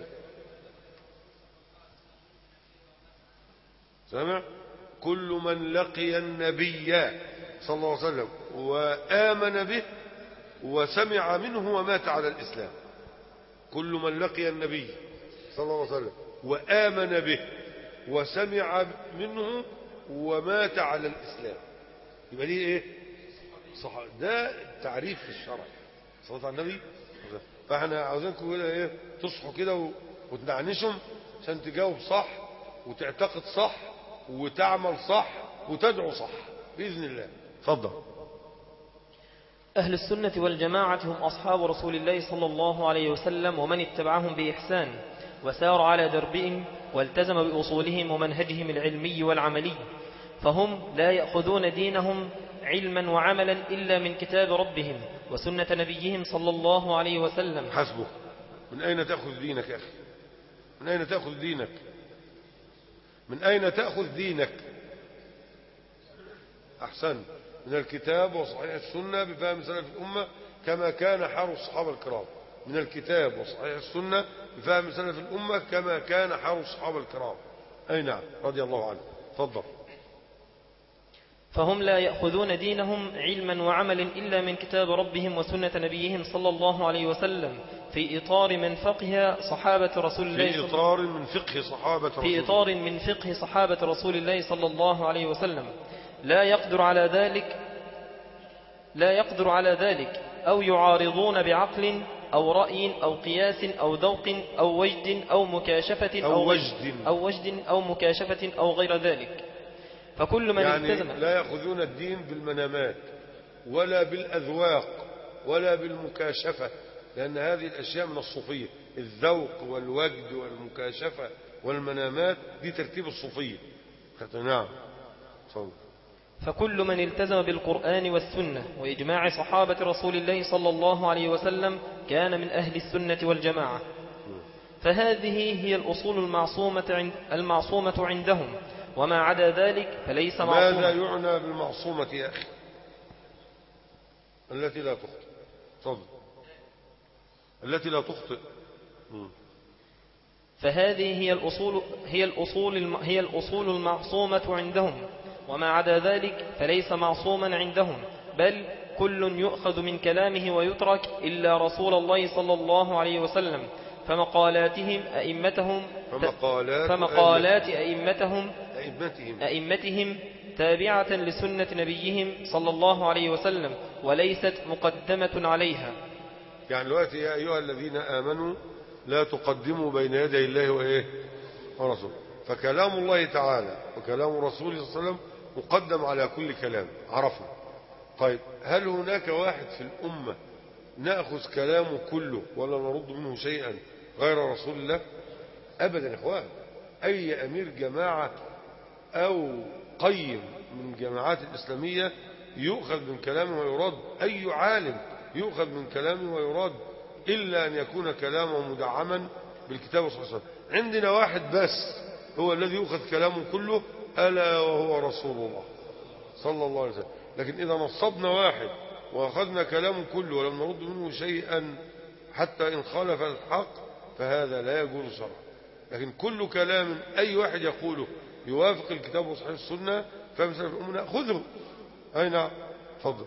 سمع؟ كل من لقي النبي صلى الله عليه وسلم وآمن به وسمع منه ومات على الإسلام. كل من لقي النبي صلى الله عليه وسلم وآمن به وسمع منه ومات على الإسلام، يبقى دي ايه؟ صح. ده تعريف في الشرع. صلى على النبي. فاحنا عاوزينكم كده ايه، تصحوا كده وتنعنشهم عشان تجاوب صح وتعتقد صح وتعمل صح وتدعو صح بإذن الله. اتفضل. أهل السنة والجماعة هم أصحاب رسول الله صلى الله عليه وسلم ومن اتبعهم بإحسان وسار على دربهم والتزم بأصولهم ومنهجهم العلمي والعملي، فهم لا يأخذون دينهم علما وعملا إلا من كتاب ربهم وسنة نبيهم صلى الله عليه وسلم. حسبه. من أين تأخذ دينك يا أخي؟ من أين تأخذ دينك؟ من أين تأخذ دينك؟ أحسن، من الكتاب وصحيح السنة بفهم سلف الأمة كما كان حال الصحابة الكرام. من الكتاب وصحيح السنة بفهم سلف الأمة كما كان حال الصحابة الكرام. أي نعم، رضي الله عنه. تفضل. فهم لا يأخذون دينهم علما وعملا إلا من كتاب ربهم وسنة نبيهم صلى الله عليه وسلم في إطار من فقه صحابة رسول الله في إطار من فقه صحابة رسول في إطار من فقه صحابة رسول الله صلى الله عليه وسلم، لا يقدر على ذلك لا يقدر على ذلك أو يعارضون بعقل أو رأي أو قياس أو ذوق أو وجد أو مكاشفة أو, أو وجد أو وجد أو مكاشفة أو غير ذلك. فكل من يعني التزم لا يأخذون الدين بالمنامات ولا بالأذواق ولا بالمكاشفة، لأن هذه الأشياء من الصوفية. الذوق والوجد والمكاشفة والمنامات دي ترتيب الصوفية. نعم. صوت. فكل من التزم بالقرآن والسنة وإجماع صحابة رسول الله صلى الله عليه وسلم كان من أهل السنة والجماعة. فهذه هي الأصول المعصومة, عند المعصومة عندهم، وما عدا ذلك فليس معصوما. ماذا يعنى بالمعصومة يا أخي؟ التي لا تخطئ. تفضل. التي لا تخطئ. فهذه هي الأصول هي الأصول هي الأصول المعصومة عندهم، وما عدا ذلك فليس معصوما عندهم، بل كل يؤخذ من كلامه ويترك إلا رسول الله صلى الله عليه وسلم. فمقالاتهم أئمتهم فمقالات, فمقالات أئمتهم أئمتهم أئمتهم تابعة لسنة نبيهم صلى الله عليه وسلم وليست مقدمة عليها. يعني دلوقتي يا أيها الذين آمنوا لا تقدموا بين يدي الله وإيه ورسوله، فكلام الله تعالى وكلام رسوله صلى الله عليه وسلم مقدم على كل كلام عرفنا. طيب، هل هناك واحد في الأمة نأخذ كلامه كله ولا نرد منه شيئا غير رسول الله؟ أبدا يا إخوان. أي أمير جماعة أو قيم من جماعات الإسلامية يؤخذ من كلامه ويرد، أي عالم يؤخذ من كلامه ويرد، إلا أن يكون كلامه مدعما بالكتاب صلى الله عليه وسلم. عندنا واحد بس هو الذي يؤخذ كلامه كله، ألا وهو رسول الله صلى الله عليه وسلم. لكن إذا نصبنا واحد وأخذنا كلامه كله ولم نرد منه شيئا حتى إن خالف الحق فهذا لا يجوز شرعا. لكن كل كلام أي واحد يقوله يوافق الكتاب وصحيح السنة فمثل الأمة نأخذه. أي نعم. تفضل.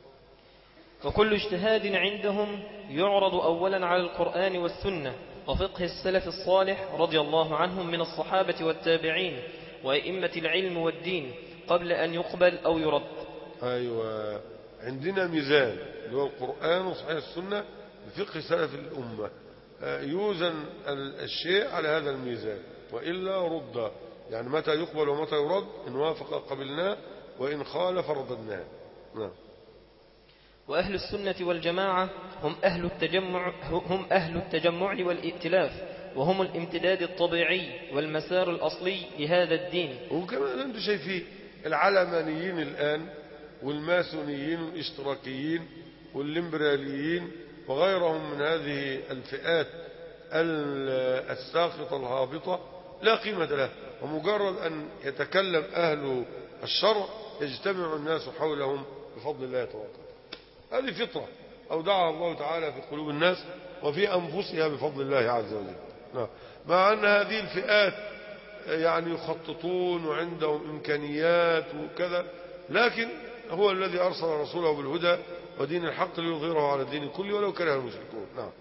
وكل اجتهاد عندهم يعرض أولا على القرآن والسنة وفقه السلف الصالح رضي الله عنهم من الصحابة والتابعين وأئمة العلم والدين قبل أن يقبل أو يرد. أيوة، عندنا ميزان اللي هو القرآن وصحيح السنة بفقه سلف الأمة، يوزن الشيء على هذا الميزان وإلا رد. يعني متى يقبل ومتى يرد، إن وافق قبلناه وإن خالف رددناه. نعم. وأهل السنة والجماعة هم أهل التجمع هم أهل التجمع والائتلاف، وهم الامتداد الطبيعي والمسار الأصلي لهذا الدين. وكمان أنتم شايفين العلمانيين الآن والماسونيين والاشتراكيين والليبراليين وغيرهم من هذه الفئات الساقطة الهابطة لا قيمة له، ومجرد أن يتكلم أهل الشرع يجتمع الناس حولهم بفضل الله تعالى. هذه فطرة أودعها الله تعالى في قلوب الناس وفي أنفسها بفضل الله عز وجل. مع أن هذه الفئات يعني يخططون وعندهم إمكانيات وكذا، لكن هو الذي أرسل رسوله بالهدى ودين الحق ليظهره على الدين كله ولو كره المشركون. نعم.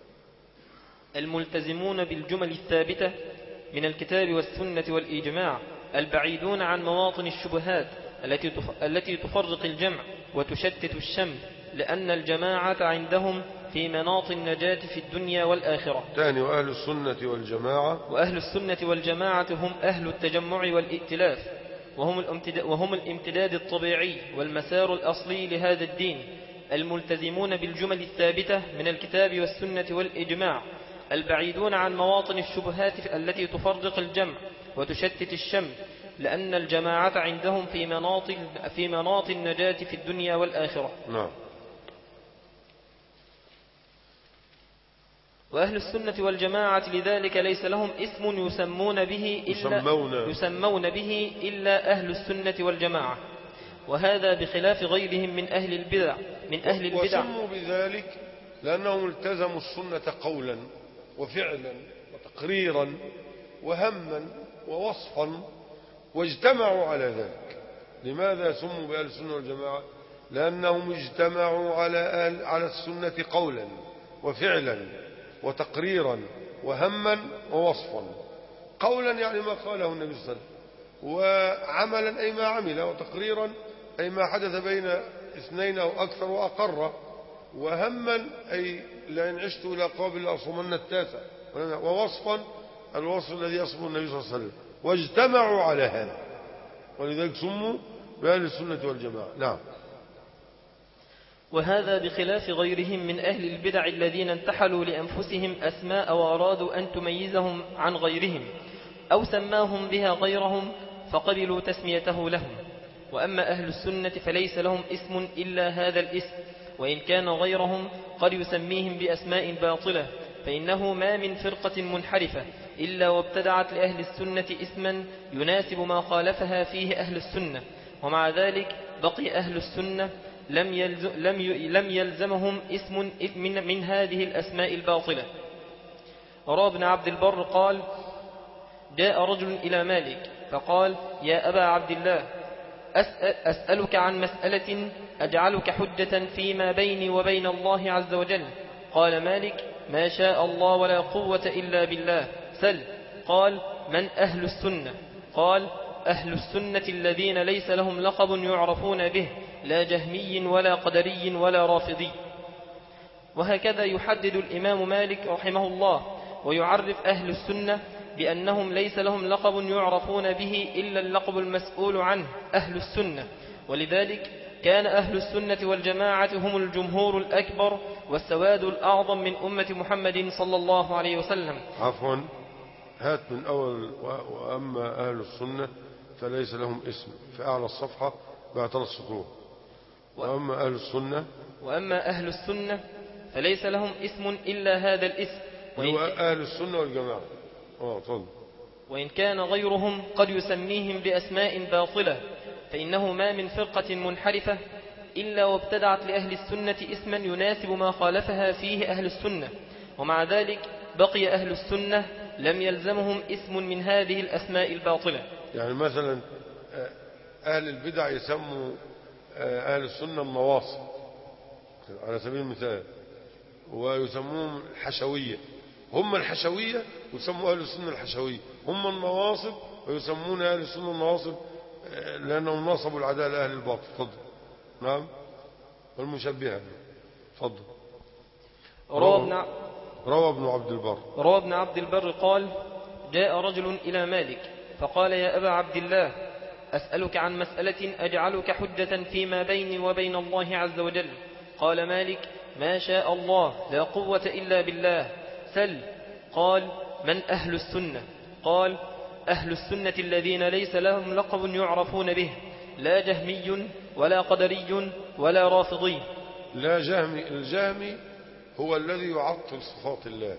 الملتزمون بالجمل الثابتة من الكتاب والسنة والإجماع، البعيدون عن مواطن الشبهات التي التي تفرق الجمع وتشتت الشمل، لأن الجماعة عندهم في مناط النجاة في الدنيا والآخرة. ثاني، وأهل السنة والجماعة وأهل السنة والجماعة هم أهل التجمع والائتلاف، وهم الامتداد, وهم الامتداد الطبيعي والمسار الأصلي لهذا الدين، الملتزمون بالجمل الثابتة من الكتاب والسنة والإجماع، البعيدون عن مواطن الشبهات التي تفرق الجمع وتشتت الشمل، لأن الجماعة عندهم في مناط في مناط النجاة في الدنيا والآخرة. نعم. وأهل السنة والجماعة لذلك ليس لهم اسم يسمون به إلا, يسمون. يسمون به إلا أهل السنة والجماعة، وهذا بخلاف غيرهم من أهل البدع من أهل البدع وسموا بذلك لأنهم التزموا السنة قولا وفعلا وتقريرا وهما ووصفا واجتمعوا على ذلك. لماذا سموا بأهل السنة والجماعة؟ لأنهم اجتمعوا على أهل على السنة قولا وفعلا وتقريرا وهما ووصفا. قولا يعني ما قاله النبي صلى الله عليه وسلم، وعملا أي ما عمل، وتقريرا أي ما حدث بين اثنين أو أكثر وأقر، وهما أي لأن عشت إلى قابل لأصومن التاسع، ووصفا الوصف الذي يصفه النبي صلى الله عليه وسلم، واجتمعوا على هذا، ولذلك سموا بأهل السنة والجماعة. نعم. وهذا بخلاف غيرهم من أهل البدع الذين انتحلوا لأنفسهم أسماء وأرادوا أن تميزهم عن غيرهم أو سماهم بها غيرهم فقبلوا تسميته لهم. وأما أهل السنة فليس لهم اسم إلا هذا الاسم، وإن كان غيرهم قد يسميهم بأسماء باطلة، فإنه ما من فرقة منحرفة إلا وابتدعت لأهل السنة اسما يناسب ما خالفها فيه أهل السنة، ومع ذلك بقي أهل السنة لم, يلزم لم, لم يلزمهم اسم من, من هذه الأسماء الباطلة. وروى ابن عبد البر قال: جاء رجل إلى مالك فقال: يا أبا عبد الله، أسأل أسألك عن مسألة أجعلك حجة فيما بيني وبين الله عز وجل. قال مالك: ما شاء الله ولا قوة إلا بالله، سل. قال: من أهل السنة؟ قال: أهل السنة الذين ليس لهم لقب يعرفون به، لا جهمي ولا قدري ولا رافضي. وهكذا يحدد الإمام مالك رحمه الله ويعرف أهل السنة بأنهم ليس لهم لقب يعرفون به إلا اللقب المسؤول عنه أهل السنة. ولذلك كان أهل السنة والجماعة هم الجمهور الأكبر والسواد الأعظم من أمة محمد صلى الله عليه وسلم. عفوا، هات من أول: وأما أهل السنة فليس لهم اسم، في أعلى الصفحة بعد ثلاث سطور. وأما أهل السنة وأما أهل السنة فليس لهم اسم إلا هذا الاسم، هو أهل السنة والجماعة. آه طبعا. وإن كان غيرهم قد يسميهم بأسماء باطلة، فإنه ما من فرقة منحرفة إلا وابتدعت لأهل السنة اسما يناسب ما خالفها فيه أهل السنة، ومع ذلك بقي أهل السنة لم يلزمهم اسم من هذه الأسماء الباطلة. يعني مثلا أهل البدع يسموا أهل السنة النواصب على سبيل المثال، ويسموهم الحشوية. هم الحشوية ويسموا أهل السنة الحشوية، هم النواصب ويسمون أهل السنة النواصب لأنهم نصبوا العداء لأهل الباطل. فضل. نعم. والمشبهة. فضل. روى ابن روى ابن عبد البر روى ابن عبد البر قال: جاء رجل إلى مالك فقال: يا أبا عبد الله، أسألك عن مسألة أجعلك حجة فيما بيني وبين الله عز وجل. قال مالك: ما شاء الله لا قوة إلا بالله، سل. قال: من أهل السنة؟ قال: أهل السنة الذين ليس لهم لقب يعرفون به، لا جهمي ولا قدري ولا رافضي. لا جهمي. الجهمي هو الذي يعطل صفات الله،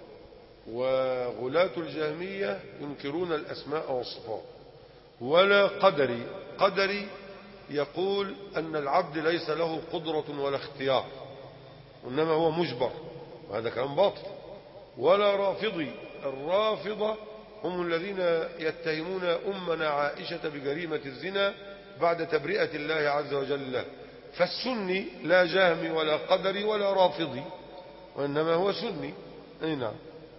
وغلاة الجهمية ينكرون الأسماء والصفات. ولا قدري. قدري يقول أن العبد ليس له قدرة ولا اختيار، وإنما هو مجبر، وهذا كلام باطل. ولا رافضي. الرافضة هم الذين يتهمون أمنا عائشة بجريمة الزنا بعد تبرئة الله عز وجل له. فالسني لا جهمي ولا قدري ولا رافضي، وإنما هو سني. أي نعم.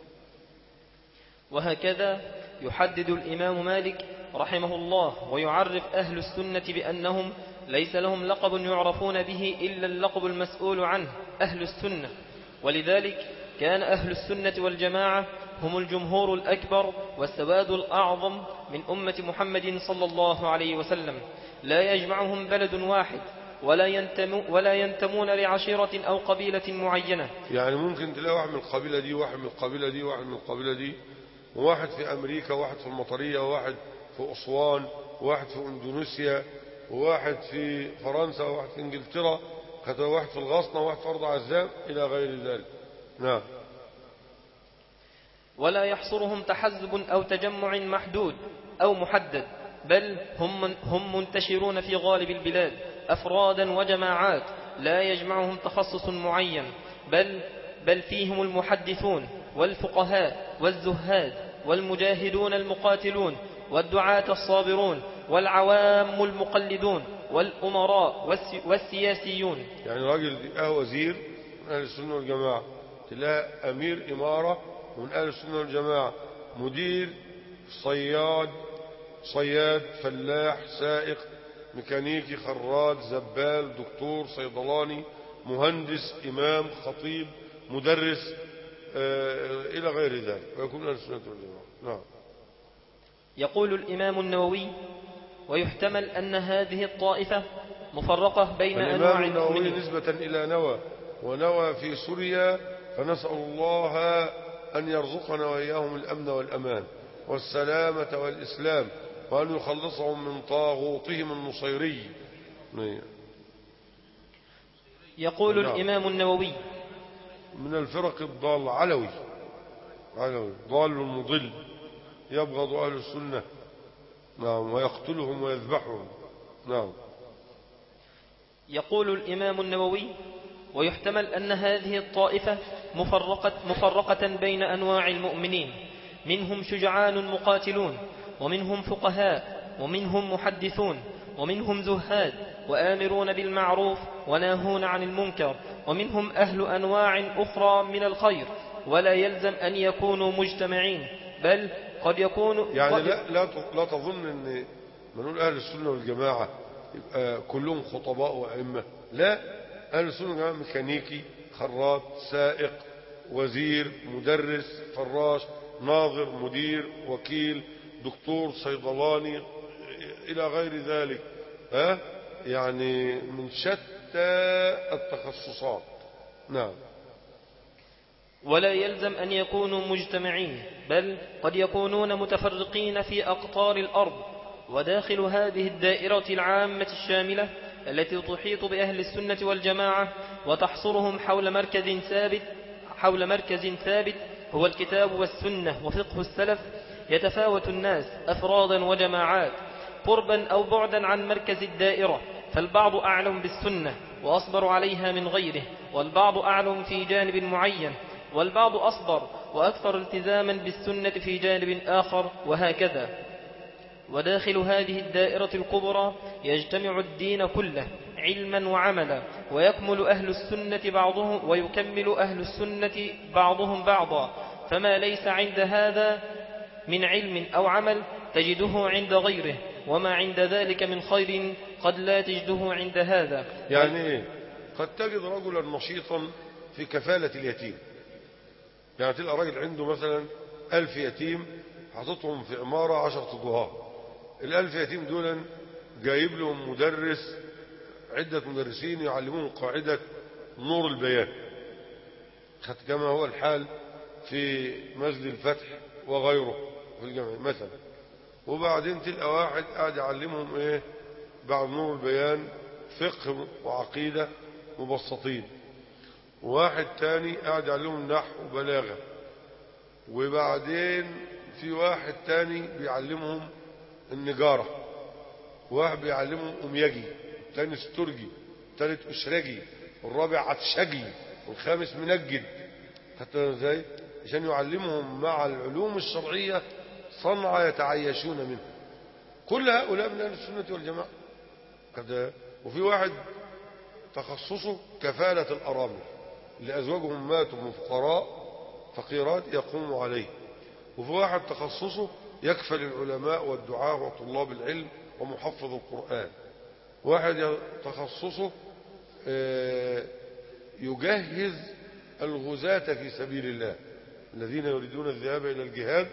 وهكذا يحدد الإمام مالك رحمه الله ويعرف أهل السنة بأنهم ليس لهم لقب يعرفون به إلا اللقب المسؤول عنه أهل السنة. ولذلك كان أهل السنة والجماعة هم الجمهور الأكبر والسواد الأعظم من أمة محمد صلى الله عليه وسلم، لا يجمعهم بلد واحد ولا, ينتمو ولا ينتمون لعشيرة أو قبيلة معينة. يعني ممكن تلاقي واحد من القبيلة دي واحد من القبيلة دي واحد من القبيلة دي، وواحد في أمريكا وواحد في المطرية وواحد في أسوان وواحد في أندونيسيا وواحد في فرنسا وواحد في إنجلترا، وواحد في الغصنة وواحد في أرض عزام إلى غير ذلك. نعم. ولا يحصرهم تحزب أو تجمع محدود أو محدد، بل هم, هم منتشرون في غالب البلاد أفرادا وجماعات، لا يجمعهم تخصص معين، بل, بل فيهم المحدثون والفقهاء والزهاد والمجاهدون المقاتلون والدعاة الصابرون والعوام المقلدون والأمراء والسياسيون. يعني راجل اه وزير من أهل السنة والجماعة، تلاقي أمير إمارة من أهل السنة والجماعة، مدير صياد صياد فلاح سائق ميكانيكي خراج زبال دكتور صيدلاني مهندس إمام خطيب مدرس آه إلى غير ذلك، ويكون أهل السنة والجماعة. نعم. يقول الإمام النووي: ويحتمل أن هذه الطائفة مفرقة بين أنواع المؤمنين. الإمام النووي نسبة إلى نوى، ونوى في سوريا، فنسأل الله أن يرزقنا وإياهم الأمن والأمان والسلامة والإسلام، وأن يخلصهم من طاغوتهم النصيري. يقول نعم. الإمام النووي: من الفرق الضال علوي علوي ضال مضل يبغض أهل السنة، نعم، ويقتلهم ويذبحهم. نعم. يقول الإمام النووي: ويحتمل أن هذه الطائفة مفرقة, مفرقة بين أنواع المؤمنين، منهم شجعان مقاتلون، ومنهم فقهاء، ومنهم محدثون، ومنهم زهاد وآمرون بالمعروف وناهون عن المنكر، ومنهم أهل أنواع أخرى من الخير، ولا يلزم أن يكونوا مجتمعين، بل قد يكونوا يعني قد لا, لا, لا تظن أن منقول أهل السنة والجماعة يبقى كلهم خطباء وأئمة، لا، أهل السنة والجماعة ميكانيكي خراط سائق وزير مدرس فراش ناظر مدير وكيل دكتور صيدلاني إلى غير ذلك، ها يعني من شتى التخصصات. نعم. ولا يلزم أن يكونوا مجتمعين، بل قد يكونون متفرقين في أقطار الأرض. وداخل هذه الدائرة العامة الشاملة التي تحيط بأهل السنة والجماعة وتحصرهم حول مركز ثابت حول مركز ثابت هو الكتاب والسنة وفقه السلف، يتفاوت الناس أفرادا وجماعات قربا أو بعدا عن مركز الدائرة، فالبعض أعلم بالسنة وأصبر عليها من غيره، والبعض أعلم في جانب معين، والبعض أصبر وأكثر التزاما بالسنة في جانب آخر، وهكذا. وداخل هذه الدائرة الكبرى يجتمع الدين كله علما وعملا، ويكمل أهل السنة بعضهم ويكمل أهل السنة بعضهم بعضا، فما ليس عند هذا من علم أو عمل تجده عند غيره، وما عند ذلك من خير قد لا تجده عند هذا. يعني إيه؟ قد تجد رجلا نشيطا في كفالة اليتيم، يعني تلقى راجل عنده مثلا ألف يتيم حاططهم في عمارة عشرة أدوار، الألف يتيم دول جايب لهم مدرس عدة مدرسين يعلمون قاعدة نور البيان كما هو الحال في مسجد الفتح وغيره في الجامعة مثلا، وبعدين تلقى واحد قاعد يعلمهم ايه بعد نور البيان فقه وعقيدة مبسطين، وواحد تاني قاعد يعلمهم نحو وبلاغة، وبعدين في واحد تاني بيعلمهم النجارة، واحد بيعلمهم أميجي، الثاني استرجي، الثالث أشرجي، والرابع عطشجي، والخامس منجد، حتى ازاي عشان يعلمهم مع العلوم الشرعية صنعة يتعايشون منها. كل هؤلاء من أهل السنة والجماعة كده. وفي واحد تخصصه كفالة الأرامل اللي أزواجهم ماتوا من فقراء فقيرات يقوموا عليه، وفي واحد تخصصه يكفل العلماء والدعاة وطلاب العلم ومحفظ القرآن، واحد تخصصه يجهز الغزاة في سبيل الله الذين يريدون الذهاب إلى الجهاد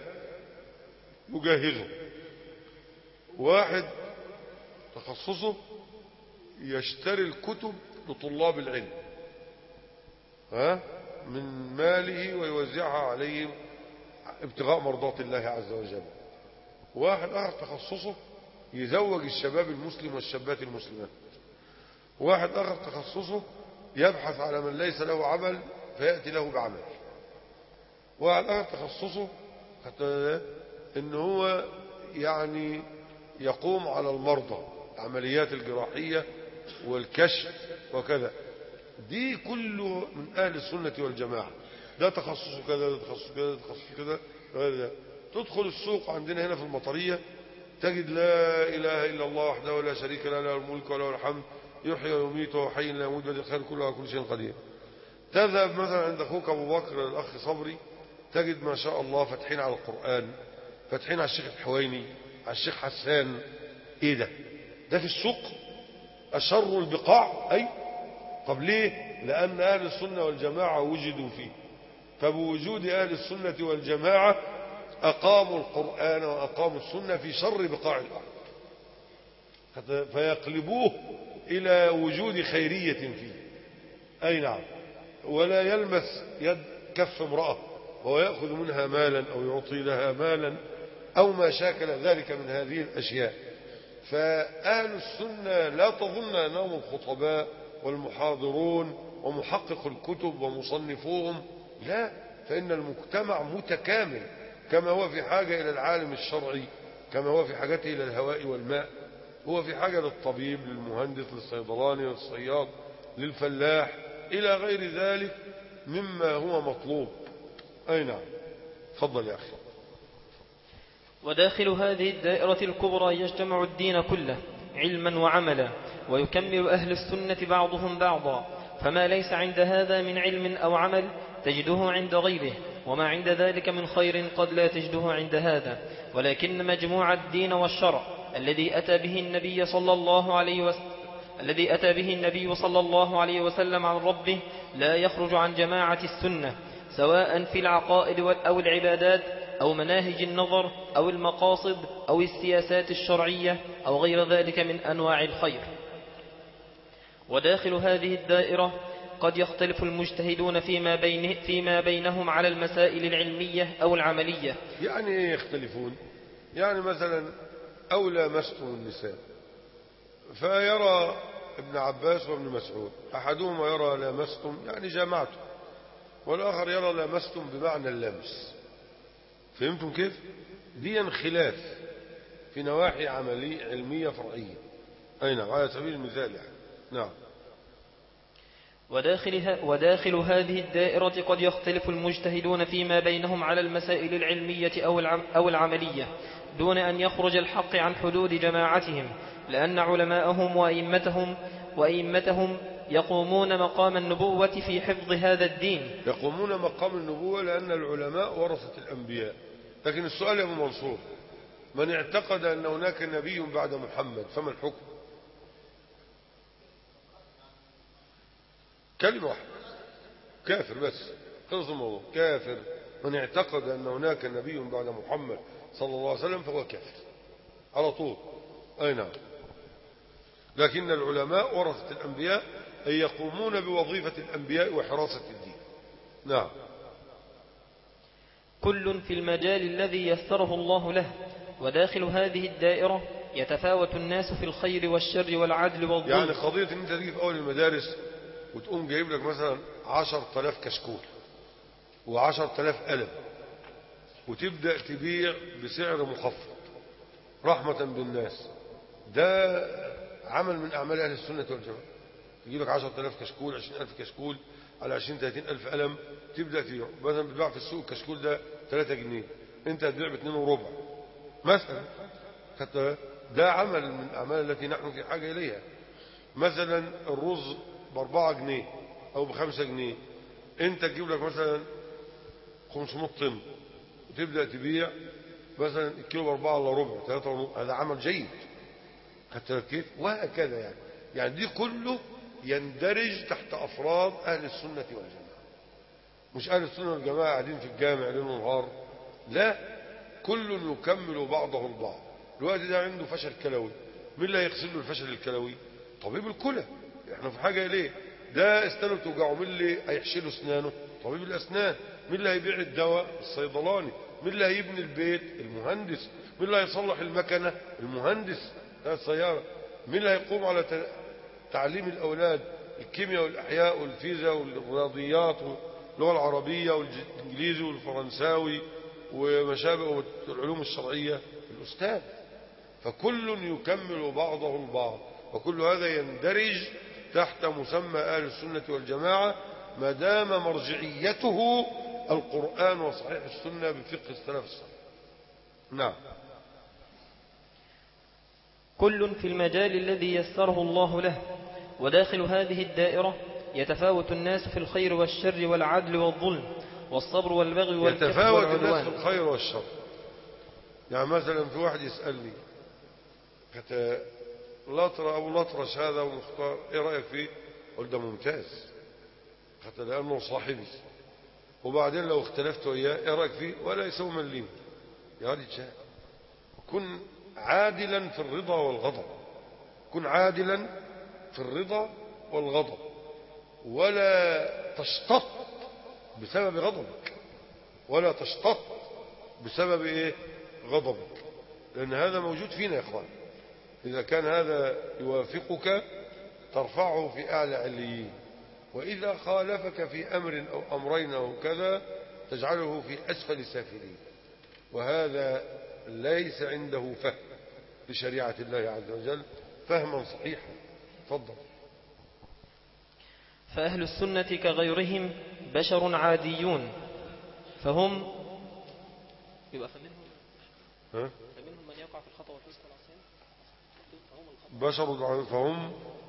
يجهزهم، واحد تخصصه يشتري الكتب لطلاب العلم ها من ماله ويوزعها عليهم ابتغاء مرضات الله عز وجل. واحد آخر تخصصه يزوج الشباب المسلم والشابات المسلمات. واحد آخر تخصصه يبحث على من ليس له عمل فيأتي له بعمل. واحد آخر تخصصه حتى إن هو يعني يقوم على المرضى العمليات الجراحية والكشف وكذا. دي كله من أهل السنة والجماعة. ده تخصصه كذا، ده تخصصه كذا، ده تخصصه كذا، ده. تدخل السوق عندنا هنا في المطرية تجد لا إله إلا الله وحده لا شريك له، له الملك وله الحمد يحيي ويميت وهو حي لا يموت بيده الخير كله على كل شيء قدير. تذهب مثلا عند أخوك أبو بكر الأخ صبري تجد ما شاء الله فاتحين على القرآن، فاتحين على الشيخ الحويني، على الشيخ حسان. إيه ده؟ ده في السوق أشر البقاع. أي طب ليه؟ لأن أهل السنة والجماعة وجدوا فيه، فبوجود أهل السنة والجماعة أقاموا القرآن وأقاموا السنة في شر بقاع الأرض فيقلبوه إلى وجود خيرية فيه. أي نعم. ولا يلمس يد كف امرأة وهو يأخذ منها مالا أو يعطي لها مالا أو ما شاكل ذلك من هذه الأشياء. فأهل السنة لا تظن أنهم الخطباء والمحاضرون ومحقق الكتب ومصنفوهم، لا، فإن المجتمع متكامل كما هو في حاجة إلى العالم الشرعي، كما هو في حاجته إلى الهواء والماء، هو في حاجة للطبيب، للمهندس، للصيدلاني، للصياد، للفلاح، إلى غير ذلك مما هو مطلوب. أي نعم. تفضل يا أخي. وداخل هذه الدائرة الكبرى يجتمع الدين كله علما وعملا، ويكمل أهل السنة بعضهم بعضا، فما ليس عند هذا من علم أو عمل تجده عند غيره، وما عند ذلك من خير قد لا تجده عند هذا. ولكن مجموع الدين والشرع الذي أتى به النبي صلى الله عليه وسلم الذي أتى به النبي صلى الله عليه وسلم عن ربه لا يخرج عن جماعة السنة، سواء في العقائد أو العبادات أو مناهج النظر أو المقاصد أو السياسات الشرعية أو غير ذلك من أنواع الخير. وداخل هذه الدائرة قد يختلف المجتهدون فيما, بين فيما بينهم على المسائل العلمية أو العملية. يعني ايه يختلفون؟ يعني مثلا أو لامستم النساء، فيرى ابن عباس وابن مسعود أحدهما يرى لامستم يعني جامعتم، والآخر يرى لامستم بمعنى اللمس. فهمتم كيف؟ دي خلاف في نواحي عملية علمية فرعية. أي نعم، على سبيل المثال يعني. نعم. وداخل, وداخل هذه الدائرة قد يختلف المجتهدون فيما بينهم على المسائل العلمية أو, العم أو العملية دون أن يخرج الحق عن حدود جماعتهم، لأن علماءهم وأئمتهم, وأئمتهم يقومون مقام النبوة في حفظ هذا الدين. يقومون مقام النبوة لأن العلماء ورثة الأنبياء. لكن السؤال يا أبو منصور، من اعتقد أن هناك نبي بعد محمد فما الحكم؟ كلمة واحدة، كافر بس، خلص الموضوع، كافر. من اعتقد أن هناك نبي بعد محمد صلى الله عليه وسلم فهو كافر على طول. أي نعم. لكن العلماء ورثة الأنبياء أي يقومون بوظيفة الأنبياء وحراسة الدين. نعم. كل في المجال الذي يسره الله له. وداخل هذه الدائرة يتفاوت الناس في الخير والشر والعدل والظلم. يعني قضية ان انت تيجي في اول المدارس وتقوم جايب لك مثلا عشر تلاف كشكول وعشر تلاف قلم وتبدأ تبيع بسعر مخفض رحمة بالناس، ده عمل من اعمال اهل السنة والجماعة. تجيب لك عشر تلاف كشكول، عشرين الف كشكول على عشرين ثلاثين الف قلم، تبدأ تبيع. مثلا بتباع في السوق الكشكول ده ثلاثة جنيه، انت هتبيع باثنين وربع مثلا. حتى ده عمل من الأعمال التي نحن في حاجة إليها. مثلا الرز باربعة جنيه أو بخمسة جنيه، أنت تجيب لك مثلا خمسمائة طن وتبدأ تبيع مثلا الكيلو باربعة إلا ربع ثلاثة ونص، هذا عمل جيد. حتى كيف؟ وهكذا يعني. يعني دي كله يندرج تحت أفراد أهل السنة والجماعة. مش أهل السنة والجماعة قاعدين في الجامع ليل ونهار، لا، كل يكمل بعضه البعض. الوقت ده عنده فشل كلوي، مين اللي هيغسل له الفشل الكلوي؟ طبيب الكلى، احنا في حاجة ليه؟ ده اسنانه توجعه، مين اللي هيحشيله اسنانه؟ طبيب الاسنان. مين اللي هيبيع الدواء؟ الصيدلاني. مين اللي هيبني البيت؟ المهندس. مين اللي هيصلح المكنه؟ المهندس بتاع السياره. مين اللي هيقوم على تعليم الاولاد الكيمياء والاحياء والفيزياء والرياضيات واللغه العربيه والانجليزي والفرنساوي وما شابه والعلوم الشرعيه؟ الاستاذ. فكل يكمل بعضه البعض، وكل هذا يندرج تحت مسمى أهل السنة والجماعة ما دام مرجعيته القرآن وصحيح السنة بفقه السلف الصالح. نعم. كل في المجال الذي يسره الله له، وداخل هذه الدائرة يتفاوت الناس في الخير والشر والعدل والظلم والصبر والبغي والكفر يتفاوت والعدوان. الناس في الخير والشر. يعني مثلا في واحد يسألني كتا لطر أو لطرش هذا ومختار، ايه رأيك فيه؟ قل ده ممتاز حتى لأنه صاحبي، وبعدين لو اختلفت وياه ايه رأيك فيه؟ ولا يسوي مليم. يا رجال كن عادلا في الرضا والغضب، كن عادلا في الرضا والغضب، ولا تشتط بسبب غضبك، ولا تشتط بسبب ايه؟ غضبك، لأن هذا موجود فينا يا اخوان. إذا كان هذا يوافقك ترفعه في أعلى عليين، وإذا خالفك في أمر أو أمرين أو كذا تجعله في أسفل سافلين، وهذا ليس عنده فهم لشريعة الله عز وجل فهما صحيحا. تفضل. فأهل السنة كغيرهم بشر عاديون، فهم يبقى فمنهم ها؟ فمنهم من يقع في الخطأ والفسق والعصيان، بشر فهم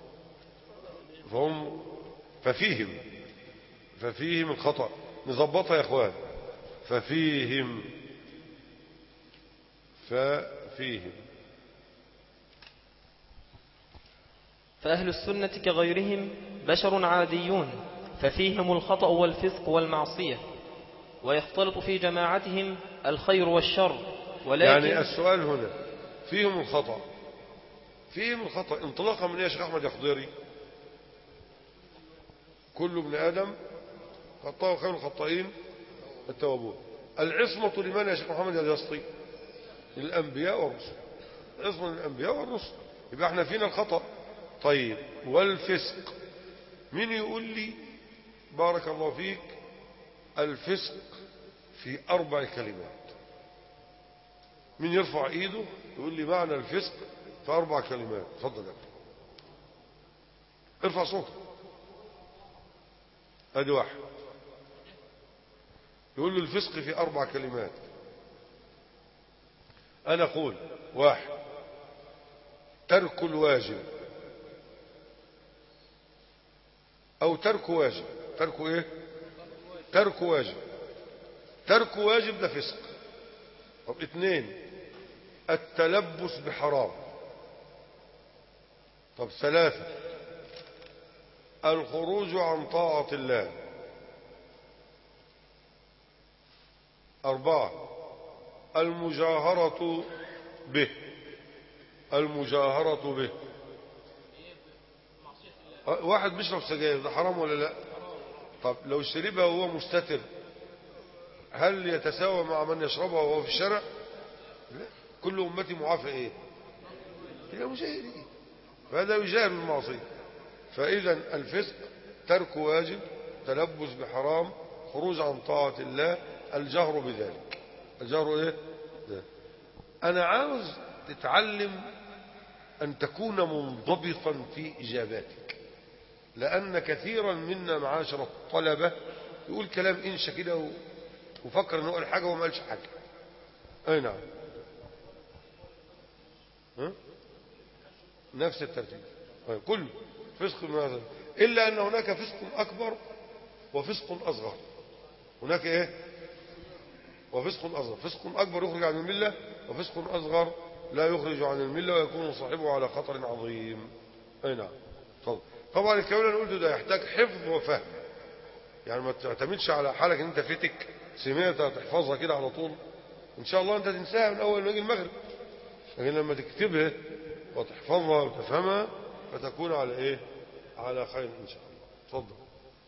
فهم ففيهم ففيهم الخطأ. نظبطها يا اخوان. ففيهم ففيهم فأهل السنة كغيرهم بشر عاديون، ففيهم الخطأ والفسق والمعصية، ويختلط في جماعتهم الخير والشر. ولكن يعني السؤال هنا فيهم الخطأ، فيهم الخطأ انطلاقا من ايه يا شيخ احمد يا خضيري؟ كل ابن ادم خطاء وخير الخطائين التوابون. العصمة لمن يا شيخ محمد يا يسطي؟ للانبياء والرسل. العصمة للانبياء والرسل، يبقى احنا فينا الخطأ. طيب والفسق، مين يقول لي بارك الله فيك الفسق في اربع كلمات؟ مين يرفع ايده يقول لي معنى الفسق في اربع كلمات؟ اتفضل يا اخي، ارفع صوتك. ادي واحد يقول له الفسق في اربع كلمات. انا اقول واحد ترك الواجب او ترك واجب. ترك ايه؟ ترك واجب. ترك واجب ده فسق. طب اثنين التلبس بحرام. طب ثلاثة الخروج عن طاعة الله. أربعة المجاهرة به. المجاهرة به. واحد بيشرب سجاير ده حرام ولا لا؟ طب لو شربها وهو مستتر هل يتساوى مع من يشربها وهو في الشارع؟ لا. كل أمتي معافى ايه؟ هي مجاهرين، فهذا يجاهر بالمعصية. فإذا الفسق ترك واجب، تلبس بحرام، خروج عن طاعة الله، الجهر بذلك. الجهر ايه؟ ده. أنا عاوز تتعلم أن تكون منضبطا في إجاباتك، لأن كثيرا منا معاشر الطلبة يقول كلام إنشا كده وفكر أنه قال حاجة وما قالش حاجة. أي نعم. ها؟ نفس الترتيب. كل فسق من هذا، إلا أن هناك فسق أكبر وفسق أصغر. هناك إيه؟ وفسق أصغر. فسق أكبر يخرج عن الملة، وفسق أصغر لا يخرج عن الملة ويكون صاحبه على خطر عظيم. أي نعم. طبعا, طبعا الكلام اللي قلته ده يحتاج حفظ وفهم، يعني ما تعتمدش على حالك ان انت فتك سمعتها تحفظها كده على طول، ان شاء الله انت تنساها من اول ما يجي المغرب، لكن لما تكتبها وتحفظها وتفهمها فتكون على إيه؟ على خير إن شاء الله. تفضل.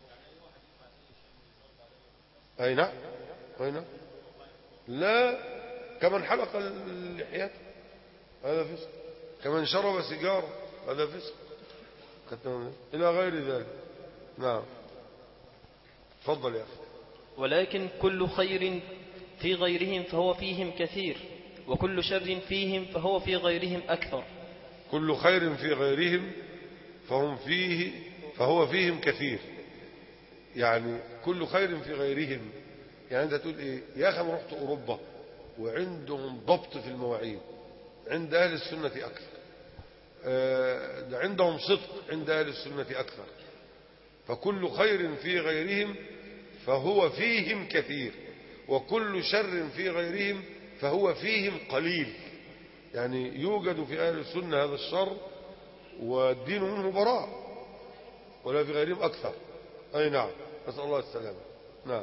أي نعم، أي نعم. لا، كمن حلق اللحيات هذا فسق، كمن شرب سيجارة هذا فسق، إلى غير ذلك. نعم. تفضل يا أخي. ولكن كل خير في غيرهم فهو فيهم كثير، وكل شر فيهم فهو في غيرهم أكثر. كل خير في غيرهم فهم فيه فهو فيهم كثير، يعني كل خير في غيرهم. يعني أنت تقول إيه يا أخي؟ أنا رحت أوروبا وعندهم ضبط في المواعيد، عند أهل السنة أكثر. آه عندهم صدق عند أهل السنة أكثر. فكل خير في غيرهم فهو فيهم كثير، وكل شر في غيرهم فهو فيهم قليل. يعني يوجد في أهل السنة هذا الشر والدين منه براء، ولا في غيرهم أكثر. أي نعم، نسأل الله السلامة. نعم.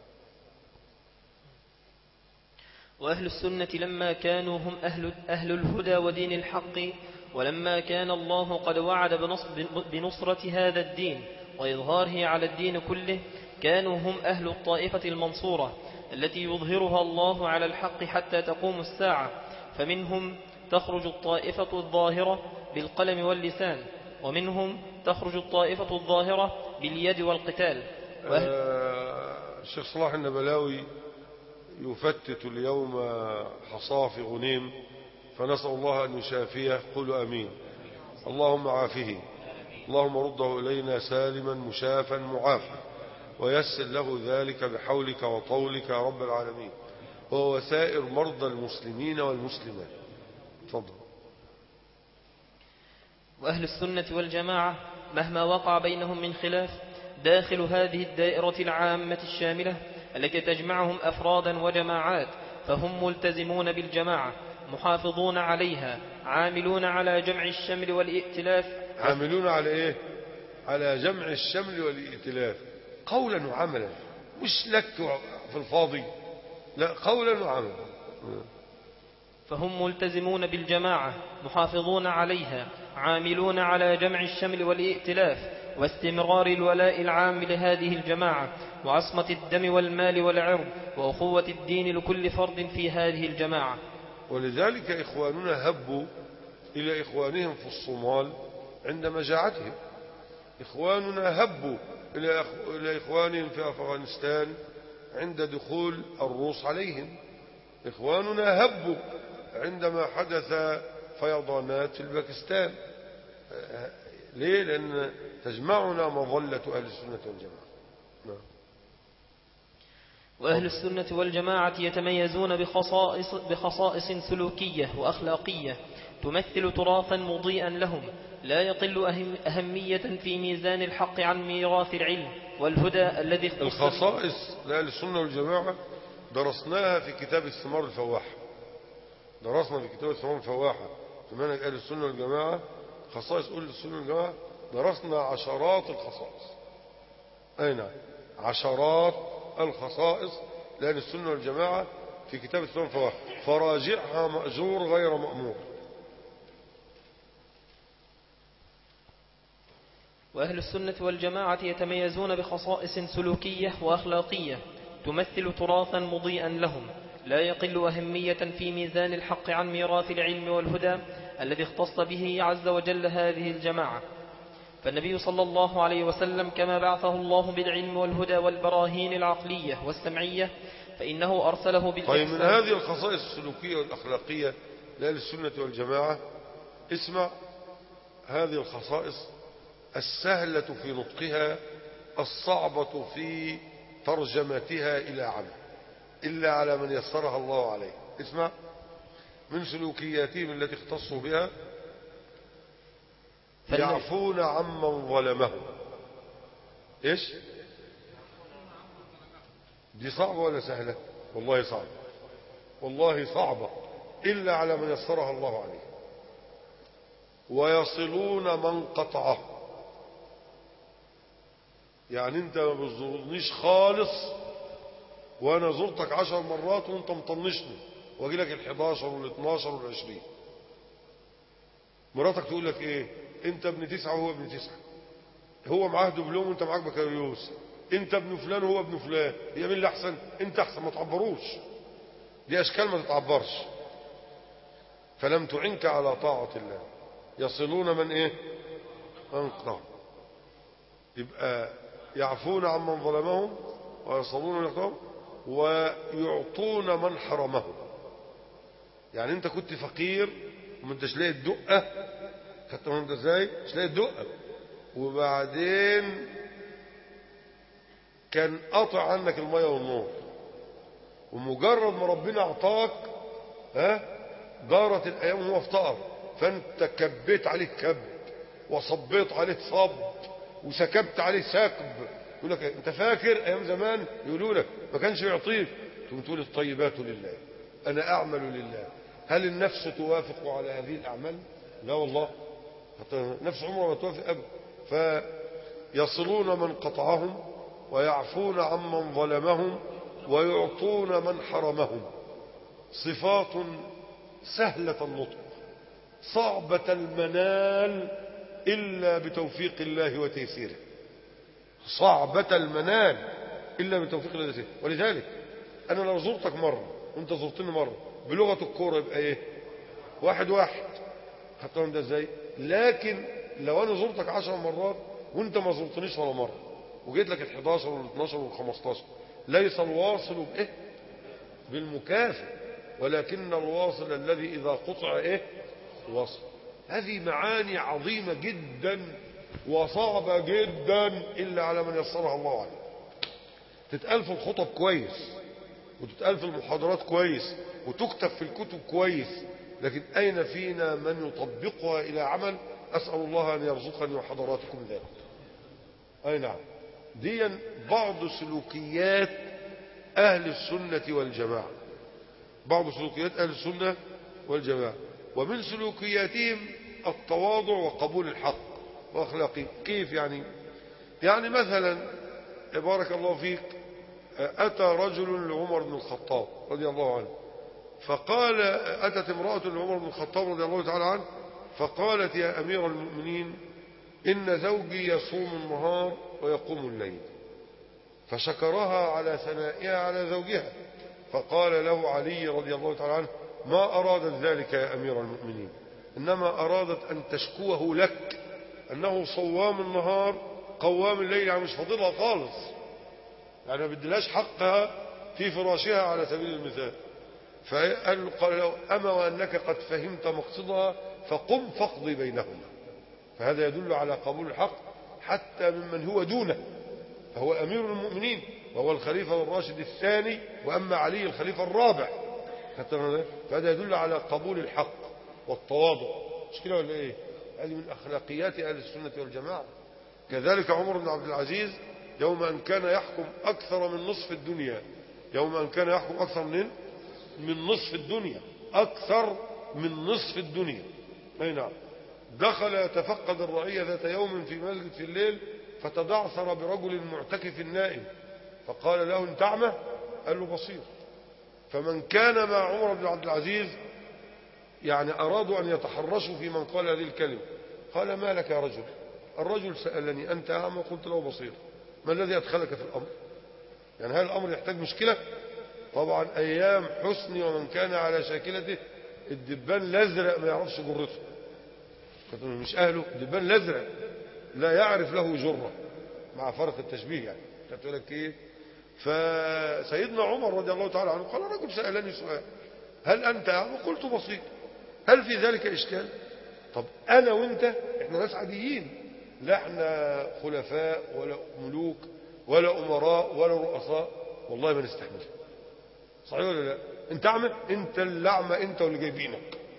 وأهل السنة لما كانوا هم أهل, أهل الهدى ودين الحق، ولما كان الله قد وعد بنصرة هذا الدين وإظهاره على الدين كله، كانوا هم أهل الطائفة المنصورة التي يظهرها الله على الحق حتى تقوم الساعة. فمنهم تخرج الطائفة الظاهرة بالقلم واللسان، ومنهم تخرج الطائفة الظاهرة باليد والقتال. آه الشيخ صلاح النبلاوي يفتت اليوم حصاه في غنيم، فنسأل الله أن يشافيه. قولوا أمين. اللهم عافه، اللهم رده إلينا سالما مشافا معافا، ويسر له ذلك بحولك وطولك يا رب العالمين، وهو سائر مرضى المسلمين والمسلمات. تفضل. وأهل السنة والجماعة مهما وقع بينهم من خلاف داخل هذه الدائرة العامة الشاملة التي تجمعهم أفرادا وجماعات، فهم ملتزمون بالجماعة محافظون عليها، عاملون على جمع الشمل والائتلاف. عاملون على إيه؟ على جمع الشمل والائتلاف، قولا وعملا، مش لك في الفاضي، لا، قولا وعملا. فهم ملتزمون بالجماعة محافظون عليها، عاملون على جمع الشمل والائتلاف، واستمرار الولاء العام لهذه الجماعة، وعصمة الدم والمال والعرض، وأخوة الدين لكل فرد في هذه الجماعة. ولذلك إخواننا هبوا إلى إخوانهم في الصومال عند مجاعتهم، إخواننا هبوا إلى إخوانهم في أفغانستان عند دخول الروس عليهم، إخواننا هبوا عندما حدث فيضانات في الباكستان. ليه؟ لأن تجمعنا مظلة أهل السنة والجماعة. نعم. وأهل السنة والجماعة يتميزون بخصائص, بخصائص سلوكية وأخلاقية تمثل تراثا مضيئا لهم، لا يقل أهمية في ميزان الحق عن ميراث العلم والهدى الذي اختص. الخصائص لأهل السنة والجماعة درسناها في كتاب الثمار الفواحة، درسنا في كتاب الثمار الفواحة في منهج أهل السنة والجماعة خصائص أهل السنة والجماعة، درسنا عشرات الخصائص. أي نعم، عشرات الخصائص لأهل السنة والجماعة في كتاب الثمار الفواحة، فراجعها مأجور غير مأمور. وأهل السنة والجماعة يتميزون بخصائص سلوكية وأخلاقية تمثل تراثا مضيئا لهم، لا يقل أهمية في ميزان الحق عن ميراث العلم والهدى الذي اختص به عز وجل هذه الجماعة. فالنبي صلى الله عليه وسلم كما بعثه الله بالعلم والهدى والبراهين العقلية والسمعية فإنه أرسله بالإحسان. طيب، من هذه الخصائص السلوكية والأخلاقية لأهل السنة والجماعة اسمع هذه الخصائص: السهلة في نطقها، الصعبة في ترجمتها إلى عمل، إلا على من يسرها الله عليه. اسمع من سلوكياتهم التي اختصوا بها: يعفون عمن ظلمهم. إيش دي؟ صعبة ولا سهلة؟ والله صعبة، والله صعبة، إلا على من يسرها الله عليه. ويصلون من قطعه، يعني انت ما بتزورنيش خالص وانا زرتك عشر مرات وانت مطنشني، واجي لك الحداشر والاثناشر والعشرين، مراتك تقول لك ايه؟ انت ابن تسعة وهو ابن تسعة، هو معاه دبلوم وانت معاك بكالوريوس، انت ابن فلان وهو ابن فلان، هي مين اللي احسن؟ انت احسن، ما تعبروش، دي اشكال ما تتعبرش. فلم تعنك على طاعة الله. يصلون من ايه؟ من قطعهم. يبقى يعفون عمن ظلمهم ويصلون من قطعهم ويعطون من حرمهم. يعني انت كنت فقير وما انتش لاقي الدقه، خدت انت ازاي؟ مش لاقي الدقه، وبعدين كان قاطع عنك الميه والنور، ومجرد ما ربنا اعطاك ها دارت الايام وهو افتقر، فانت كبيت عليه كب وصبيت عليه صب وسكبت عليه سكب. يقول لك انت فاكر ايام زمان يقولوا لك ما كانش يعطيك، تقوم تقول الطيبات لله، انا اعمل لله. هل النفس توافق على هذه الاعمال؟ لا والله، حتى نفس عمرها ما توافق ابدا. فيصلون من قطعهم ويعفون عمن ظلمهم ويعطون من حرمهم. صفات سهلة النطق صعبة المنال إلا بتوفيق الله وتيسيره، صعبة المنال إلا بتوفيق الله وتيسيره. ولذلك أنا لو زرتك مرة وأنت زرتني مرة بلغة الكورة يبقى إيه؟ واحد واحد، خدتهم ده إزاي؟ لكن لو أنا زرتك عشر مرات وأنت ما زرتنيش ولا مرة وجيت لك الحداشر والاثناشر والخمستاشر، ليس الواصل بإيه؟ بالمكافئ، ولكن الواصل الذي إذا قطع إيه؟ وصل. هذه معاني عظيمة جدا وصعبة جدا إلا على من يسرها الله عليه. تتقال في الخطب كويس وتتقال في المحاضرات كويس وتكتب في الكتب كويس، لكن أين فينا من يطبقها إلى عمل؟ أسأل الله أن يرزقني وحضراتكم ذلك. أي نعم، دي بعض سلوكيات أهل السنة والجماعة، بعض سلوكيات أهل السنة والجماعة. ومن سلوكياتهم التواضع وقبول الحق وأخلاقه. كيف يعني؟ يعني مثلا بارك الله فيك، أتى رجل لعمر بن الخطاب رضي الله عنه فقال، أتت امرأة لعمر بن الخطاب رضي الله تعالى عنه فقالت يا أمير المؤمنين إن زوجي يصوم النهار ويقوم الليل، فشكرها على ثنائها على زوجها. فقال له علي رضي الله تعالى عنه ما أرادت ذلك يا أمير المؤمنين، إنما أرادت أن تشكوه لك أنه صوام النهار قوام الليل، يعني مش فاضلها خالص، يعني ما بدلاش حقها في فراشها على سبيل المثال. فقال قال له أما وأنك قد فهمت مقصدها فقم فاقضي بينهما. فهذا يدل على قبول الحق حتى ممن هو دونه، فهو أمير المؤمنين وهو الخليفة الراشد الثاني، وأما علي الخليفة الرابع. فهذا يدل على قبول الحق والتواضع، مش كده ولا ايه؟ هذه من أخلاقيات أهل السنة والجماعة. كذلك عمر بن عبد العزيز يوم أن كان يحكم أكثر من نصف الدنيا، يوم أن كان يحكم أكثر من من نصف الدنيا، أكثر من نصف الدنيا. أي نعم. دخل يتفقد الرعية ذات يوم في مسجد في الليل فتدعثر برجل معتكف نائم، فقال له انت أعمى؟ قال له بصير. فمن كان مع عمر بن عبد العزيز يعني أرادوا أن يتحرشوا في من قال هذه الكلمة. قال ما لك يا رجل؟ الرجل سألني أنت أعمى؟ قلت له بصير. ما الذي أدخلك في الأمر؟ يعني هل الأمر يحتاج مشكلة؟ طبعا أيام حسني ومن كان على شاكلته الدبان الأزرق ما يعرفش جرته، مش أهله. الدبان الأزرق لا يعرف له جرة، مع فرق التشبيه يعني. تقول لك إيه؟ فسيدنا عمر رضي الله تعالى عنه قال رجل سألني سؤال هل أنت أعمى؟ قلت بصير. هل في ذلك إشكال؟ طب أنا وأنت إحنا ناس عاديين، لا إحنا خلفاء ولا ملوك ولا أمراء ولا رؤساء، والله ما نستحمل. صحيح ولا لا؟ أنت أعمى؟ أنت اللي أعمى، أنت واللي جايبينك.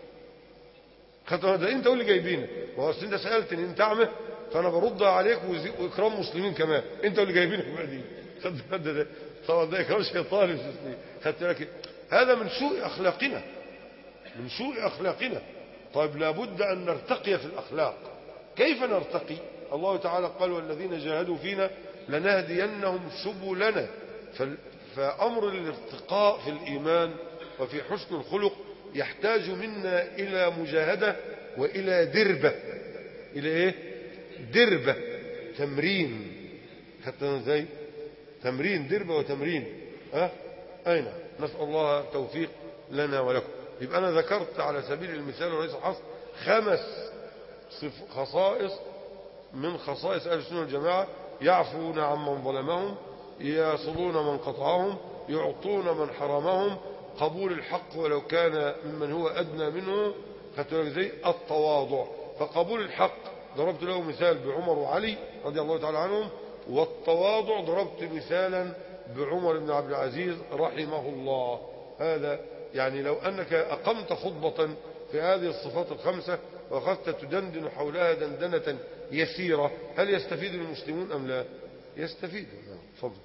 خدت ده أنت واللي جايبينك. ما هو أنت سألتني أنت أعمى فأنا برد عليك وإكرام مسلمين كمان، أنت واللي جايبينك بقى دي. خدت ده طبعا ده إكرام شيطاني مسلمين. خدت بالك؟ هذا من سوء أخلاقنا، من سوء أخلاقنا. طيب لابد أن نرتقي في الأخلاق. كيف نرتقي؟ الله تعالى قال والذين جاهدوا فينا لنهدينهم سبلنا. فأمر الارتقاء في الإيمان وفي حسن الخلق يحتاج منا إلى مجاهدة وإلى دربة إلى إيه؟ دربة، تمرين. خدتنا ازاي؟ تمرين، دربة وتمرين. ها؟ أين؟ نسأل الله التوفيق لنا ولكم. يبقى أنا ذكرت على سبيل المثال وليس الحصر خمس خصائص من خصائص أهل السنة والجماعة: يعفون عمن ظلمهم، يصلون من قطعهم، يعطون من حرمهم، قبول الحق ولو كان ممن هو أدنى منه، زي التواضع. فقبول الحق ضربت له مثال بعمر وعلي رضي الله تعالى عنهم، والتواضع ضربت مثالا بعمر بن عبد العزيز رحمه الله. هذا يعني لو أنك أقمت خطبة في هذه الصفات الخمسة وأخذت تدندن حولها دندنة يسيرة، هل يستفيد المسلمون أم لا؟ يستفيد. تفضل.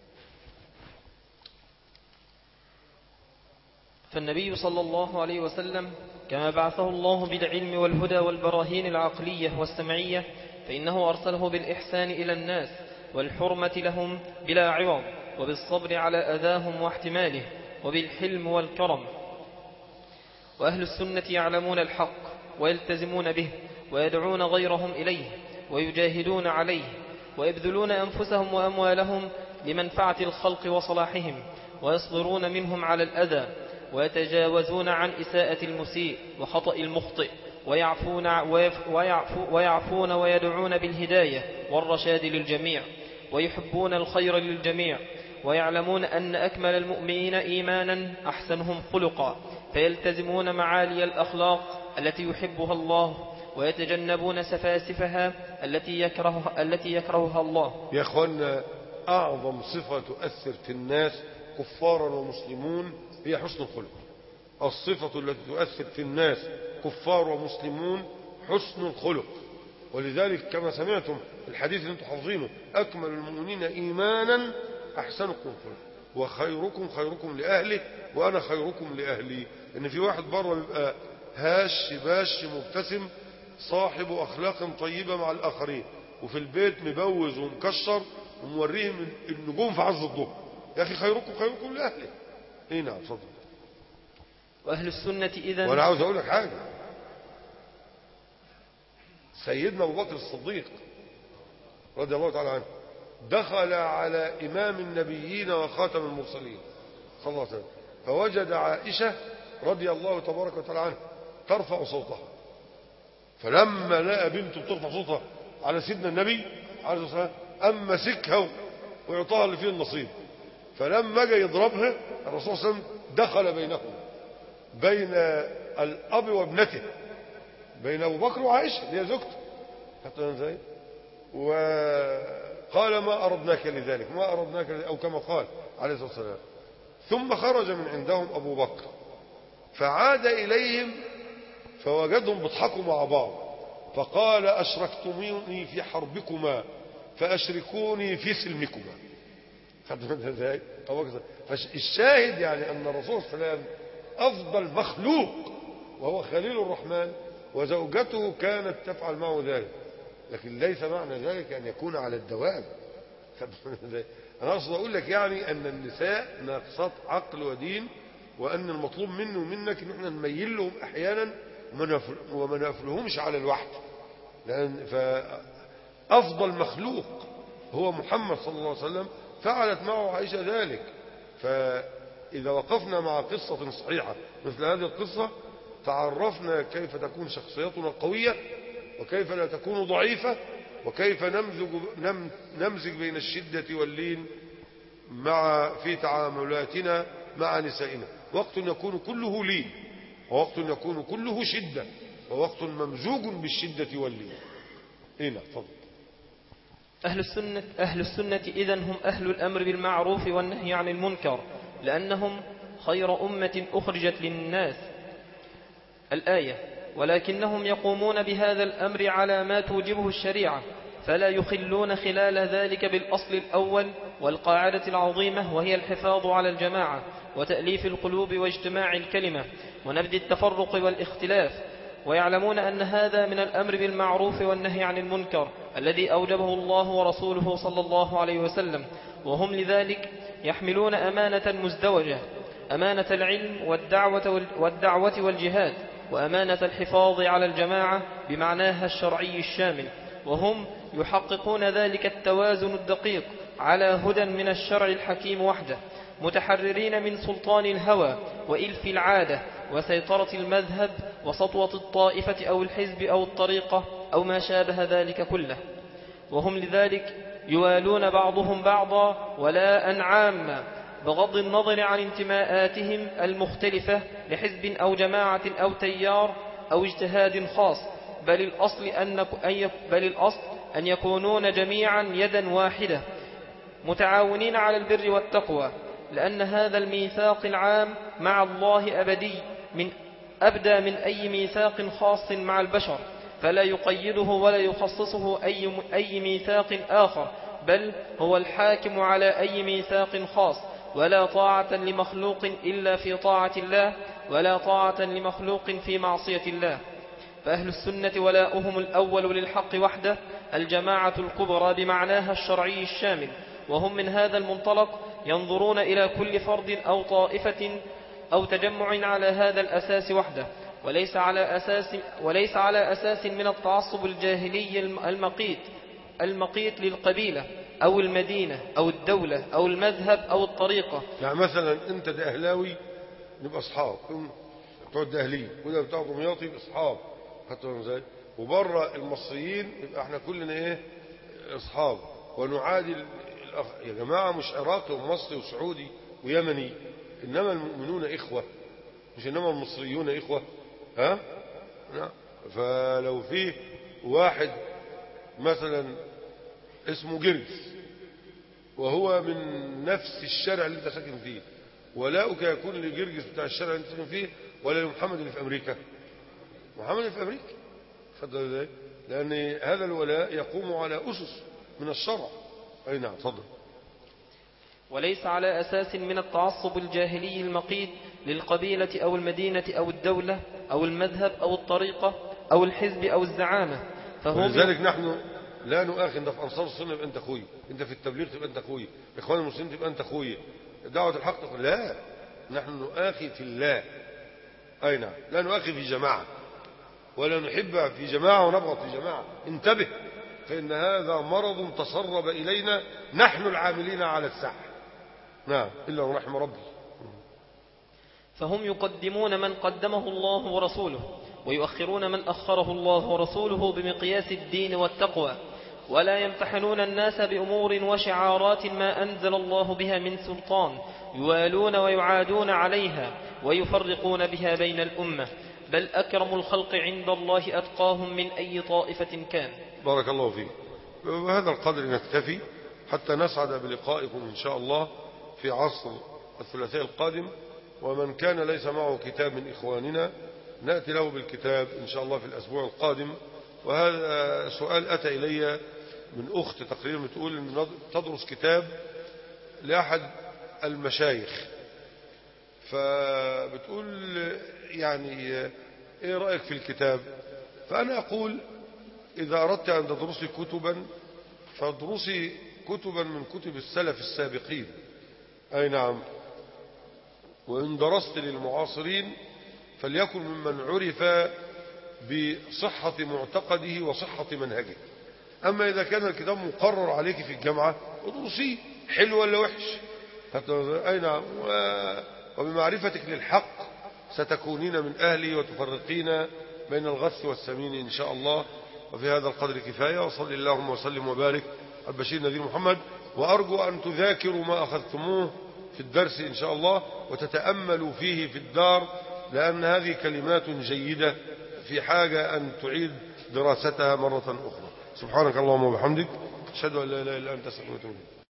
فالنبي صلى الله عليه وسلم كما بعثه الله بالعلم والهدى والبراهين العقلية والسمعية، فإنه أرسله بالإحسان إلى الناس والحرمة لهم بلا عوض، وبالصبر على أذاهم واحتماله، وبالحلم والكرم. وأهل السنة يعلمون الحق ويلتزمون به، ويدعون غيرهم إليه، ويجاهدون عليه، ويبذلون أنفسهم وأموالهم لمنفعة الخلق وصلاحهم، ويصبرون منهم على الأذى، ويتجاوزون عن إساءة المسيء وخطأ المخطئ، ويعفون, ويعفو ويعفون ويدعون بالهداية والرشاد للجميع، ويحبون الخير للجميع، ويعلمون أن أكمل المؤمنين إيمانا أحسنهم خلقا، فيلتزمون معالي الأخلاق التي يحبها الله، ويتجنبون سفاسفها التي يكرهها, التي يكرهها الله. يا أخوانا، أعظم صفة تؤثر في الناس كفارا ومسلمون هي حسن الخلق. الصفة التي تؤثر في الناس كفار ومسلمون حسن الخلق. ولذلك كما سمعتم الحديث اللي انتم حافظينه: أكمل المؤمنين إيمانا أحسنكم خلق، وخيركم خيركم لأهله، وأنا خيركم لأهلي. إن في واحد بره بيبقى هاش باش مبتسم صاحب أخلاق طيبة مع الآخرين، وفي البيت مبوز ومكشر وموريهم النجوم في عز الظهر. يا أخي خيركم خيركم لأهله. إيه نعم، اتفضل. وأهل السنة إذن. وأنا عاوز أقول لك حاجة: سيدنا أبو بكر الصديق رضي الله تعالى عنه دخل على إمام النبيين وخاتم المرسلين صلى الله عليه وسلم، فوجد عائشة رضي الله تبارك وتعالى عنها ترفع صوتها، فلما لقى بنته بترفع صوتها على سيدنا النبي عليه الصلاة والسلام أما سكها ويعطاها اللي فيه النصيب. فلما جاء يضربها الرسول صلى الله عليه وسلم دخل بينهم، بين الأب وابنته، بين أبو بكر وعائشة اللي هي زوجته، حتى ازاي، وقال: ما أردناك لذلك، ما أردناك لذلك، أو كما قال عليه الصلاة والسلام. ثم خرج من عندهم أبو بكر فعاد إليهم فوجدهم بيضحكوا مع بعض، فقال: أشركتموني في حربكما فأشركوني في سلمكما. ازاي؟ فالشاهد يعني أن الرسول صلى الله عليه وسلم أفضل مخلوق وهو خليل الرحمن، وزوجته كانت تفعل معه ذلك، لكن ليس معنى ذلك أن يكون على الدوام. أنا أقصد أقول لك يعني أن النساء ناقصات عقل ودين، وأن المطلوب منه ومنك أن احنا نميل لهم أحيانا وما نقفلهمش على الوحد، لأن فأفضل مخلوق هو محمد صلى الله عليه وسلم فعلت معه عائشة ذلك. فإذا وقفنا مع قصة صحيحة مثل هذه القصة تعرفنا كيف تكون شخصيتنا قوية، وكيف لا تكون ضعيفة، وكيف نمزج, نمزج بين الشدة واللين مع في تعاملاتنا مع نسائنا. وقت يكون كله لين، ووقت يكون كله شدة، ووقت ممزوج بالشدة واللين. هنا تفضل. أهل السنة, أهل السنة إذن هم أهل الأمر بالمعروف والنهي عن المنكر، لأنهم خير أمة أخرجت للناس. الآية: ولكنهم يقومون بهذا الأمر على ما توجبه الشريعة، فلا يخلون خلال ذلك بالأصل الأول والقاعدة العظيمة، وهي الحفاظ على الجماعة وتأليف القلوب واجتماع الكلمة ونبذ التفرق والاختلاف. ويعلمون أن هذا من الأمر بالمعروف والنهي عن المنكر الذي أوجبه الله ورسوله صلى الله عليه وسلم، وهم لذلك يحملون أمانة مزدوجة: أمانة العلم والدعوة والدعوة والجهاد، وأمانة الحفاظ على الجماعة بمعناها الشرعي الشامل، وهم يحققون ذلك التوازن الدقيق على هدى من الشرع الحكيم وحده، متحررين من سلطان الهوى وإلف العادة وسيطرة المذهب وسطوة الطائفة أو الحزب أو الطريقة أو ما شابه ذلك كله. وهم لذلك يوالون بعضهم بعضا ولاء عاما بغض النظر عن انتماءاتهم المختلفة لحزب أو جماعة أو تيار أو اجتهاد خاص، بل الأصل أن, بل الأصل أن يكونون جميعا يدا واحدة متعاونين على البر والتقوى، لأن هذا الميثاق العام مع الله أبدي من أبدى من أي ميثاق خاص مع البشر، فلا يقيده ولا يخصصه أي, أي ميثاق آخر، بل هو الحاكم على أي ميثاق خاص. ولا طاعة لمخلوق إلا في طاعة الله، ولا طاعة لمخلوق في معصية الله. فأهل السنة ولاؤهم الأول للحق وحده الجماعة الكبرى بمعناها الشرعي الشامل، وهم من هذا المنطلق ينظرون إلى كل فرد أو طائفة أو تجمع على هذا الأساس وحده، وليس على أساس, وليس على أساس من التعصب الجاهلي المقيت المقيت للقبيلة أو المدينة أو الدولة أو المذهب أو الطريقة. يعني مثلا أنت ده أهلاوي نبقى أصحاب، بتوع الدهلية وده بتوع دمياطي يبقى أصحاب، خدتوا ازاي؟ وبره المصريين يبقى احنا كلنا ايه؟ أصحاب. ونعادي الأخ... يا جماعة مش عراقي ومصري وسعودي ويمني، إنما المؤمنون إخوة، مش إنما المصريون إخوة. ها؟ لا. فلو فيه واحد مثلا اسمه جرجس وهو من نفس الشارع اللي انت ساكن فيه، ولاؤك يكون لجرجس بتاع الشارع اللي انت ساكن فيه ولا لمحمد اللي في أمريكا؟ محمد اللي في أمريكا. خدوا ازاي؟ لأن هذا الولاء يقوم على أسس من الشرع. أي نعم، تفضل. وليس على أساس من التعصب الجاهلي المقيت للقبيلة أو المدينة أو الدولة أو المذهب أو الطريقة أو الحزب أو الزعامة. ولذلك نحن لا نؤاخذ، انت في أنصار السنة يبقى أنت أخوي، أنت في التبليغ تبقى أنت أخوي، إخوان المسلمين تبقى أنت أخوي، دعوة الحق تقول لا، نحن نؤاخي في الله. أي نعم، لا نؤاخي في جماعة ولا نحب في جماعة ونبغض في جماعة. انتبه، فإن هذا مرض تسرب إلينا نحن العاملين على الساحة. نعم، إلا ورحم ربي. فهم يقدمون من قدمه الله ورسوله ويؤخرون من أخره الله ورسوله بمقياس الدين والتقوى، ولا يمتحنون الناس بأمور وشعارات ما أنزل الله بها من سلطان يوالون ويعادون عليها ويفرقون بها بين الأمة، بل أكرم الخلق عند الله أتقاهم من أي طائفة كان. بارك الله فيك. بهذا القدر نكتفي حتى نسعد بلقائكم إن شاء الله في عصر الثلاثاء القادم. ومن كان ليس معه كتاب من إخواننا نأتي له بالكتاب إن شاء الله في الأسبوع القادم. وهذا سؤال أتى إلي من أخت تقريبا بتقول إن تدرس كتاب لأحد المشايخ، فبتقول يعني إيه رأيك في الكتاب؟ فأنا أقول إذا أردت أن تدرسي كتبا فادرسي كتبا من كتب السلف السابقين. أي نعم. وإن درست للمعاصرين فليكن ممن عرف بصحة معتقده وصحة منهجه. أما إذا كان الكتاب مقرر عليك في الجامعة ادرسيه، حلو ولا وحش. أي نعم. وبمعرفتك للحق ستكونين من أهلي وتفرقين بين الغث والسمين إن شاء الله. وفي هذا القدر كفاية، وصلي اللهم وسلم وبارك على البشير النذير محمد. وأرجو أن تذاكروا ما أخذتموه في الدرس إن شاء الله وتتأملوا فيه في الدار، لأن هذه كلمات جيدة في حاجة أن تعيد دراستها مرة أخرى. سبحانك اللهم وبحمدك، أشهد أن لا إله إلا أنت، أستغفرك وأتوب إليك.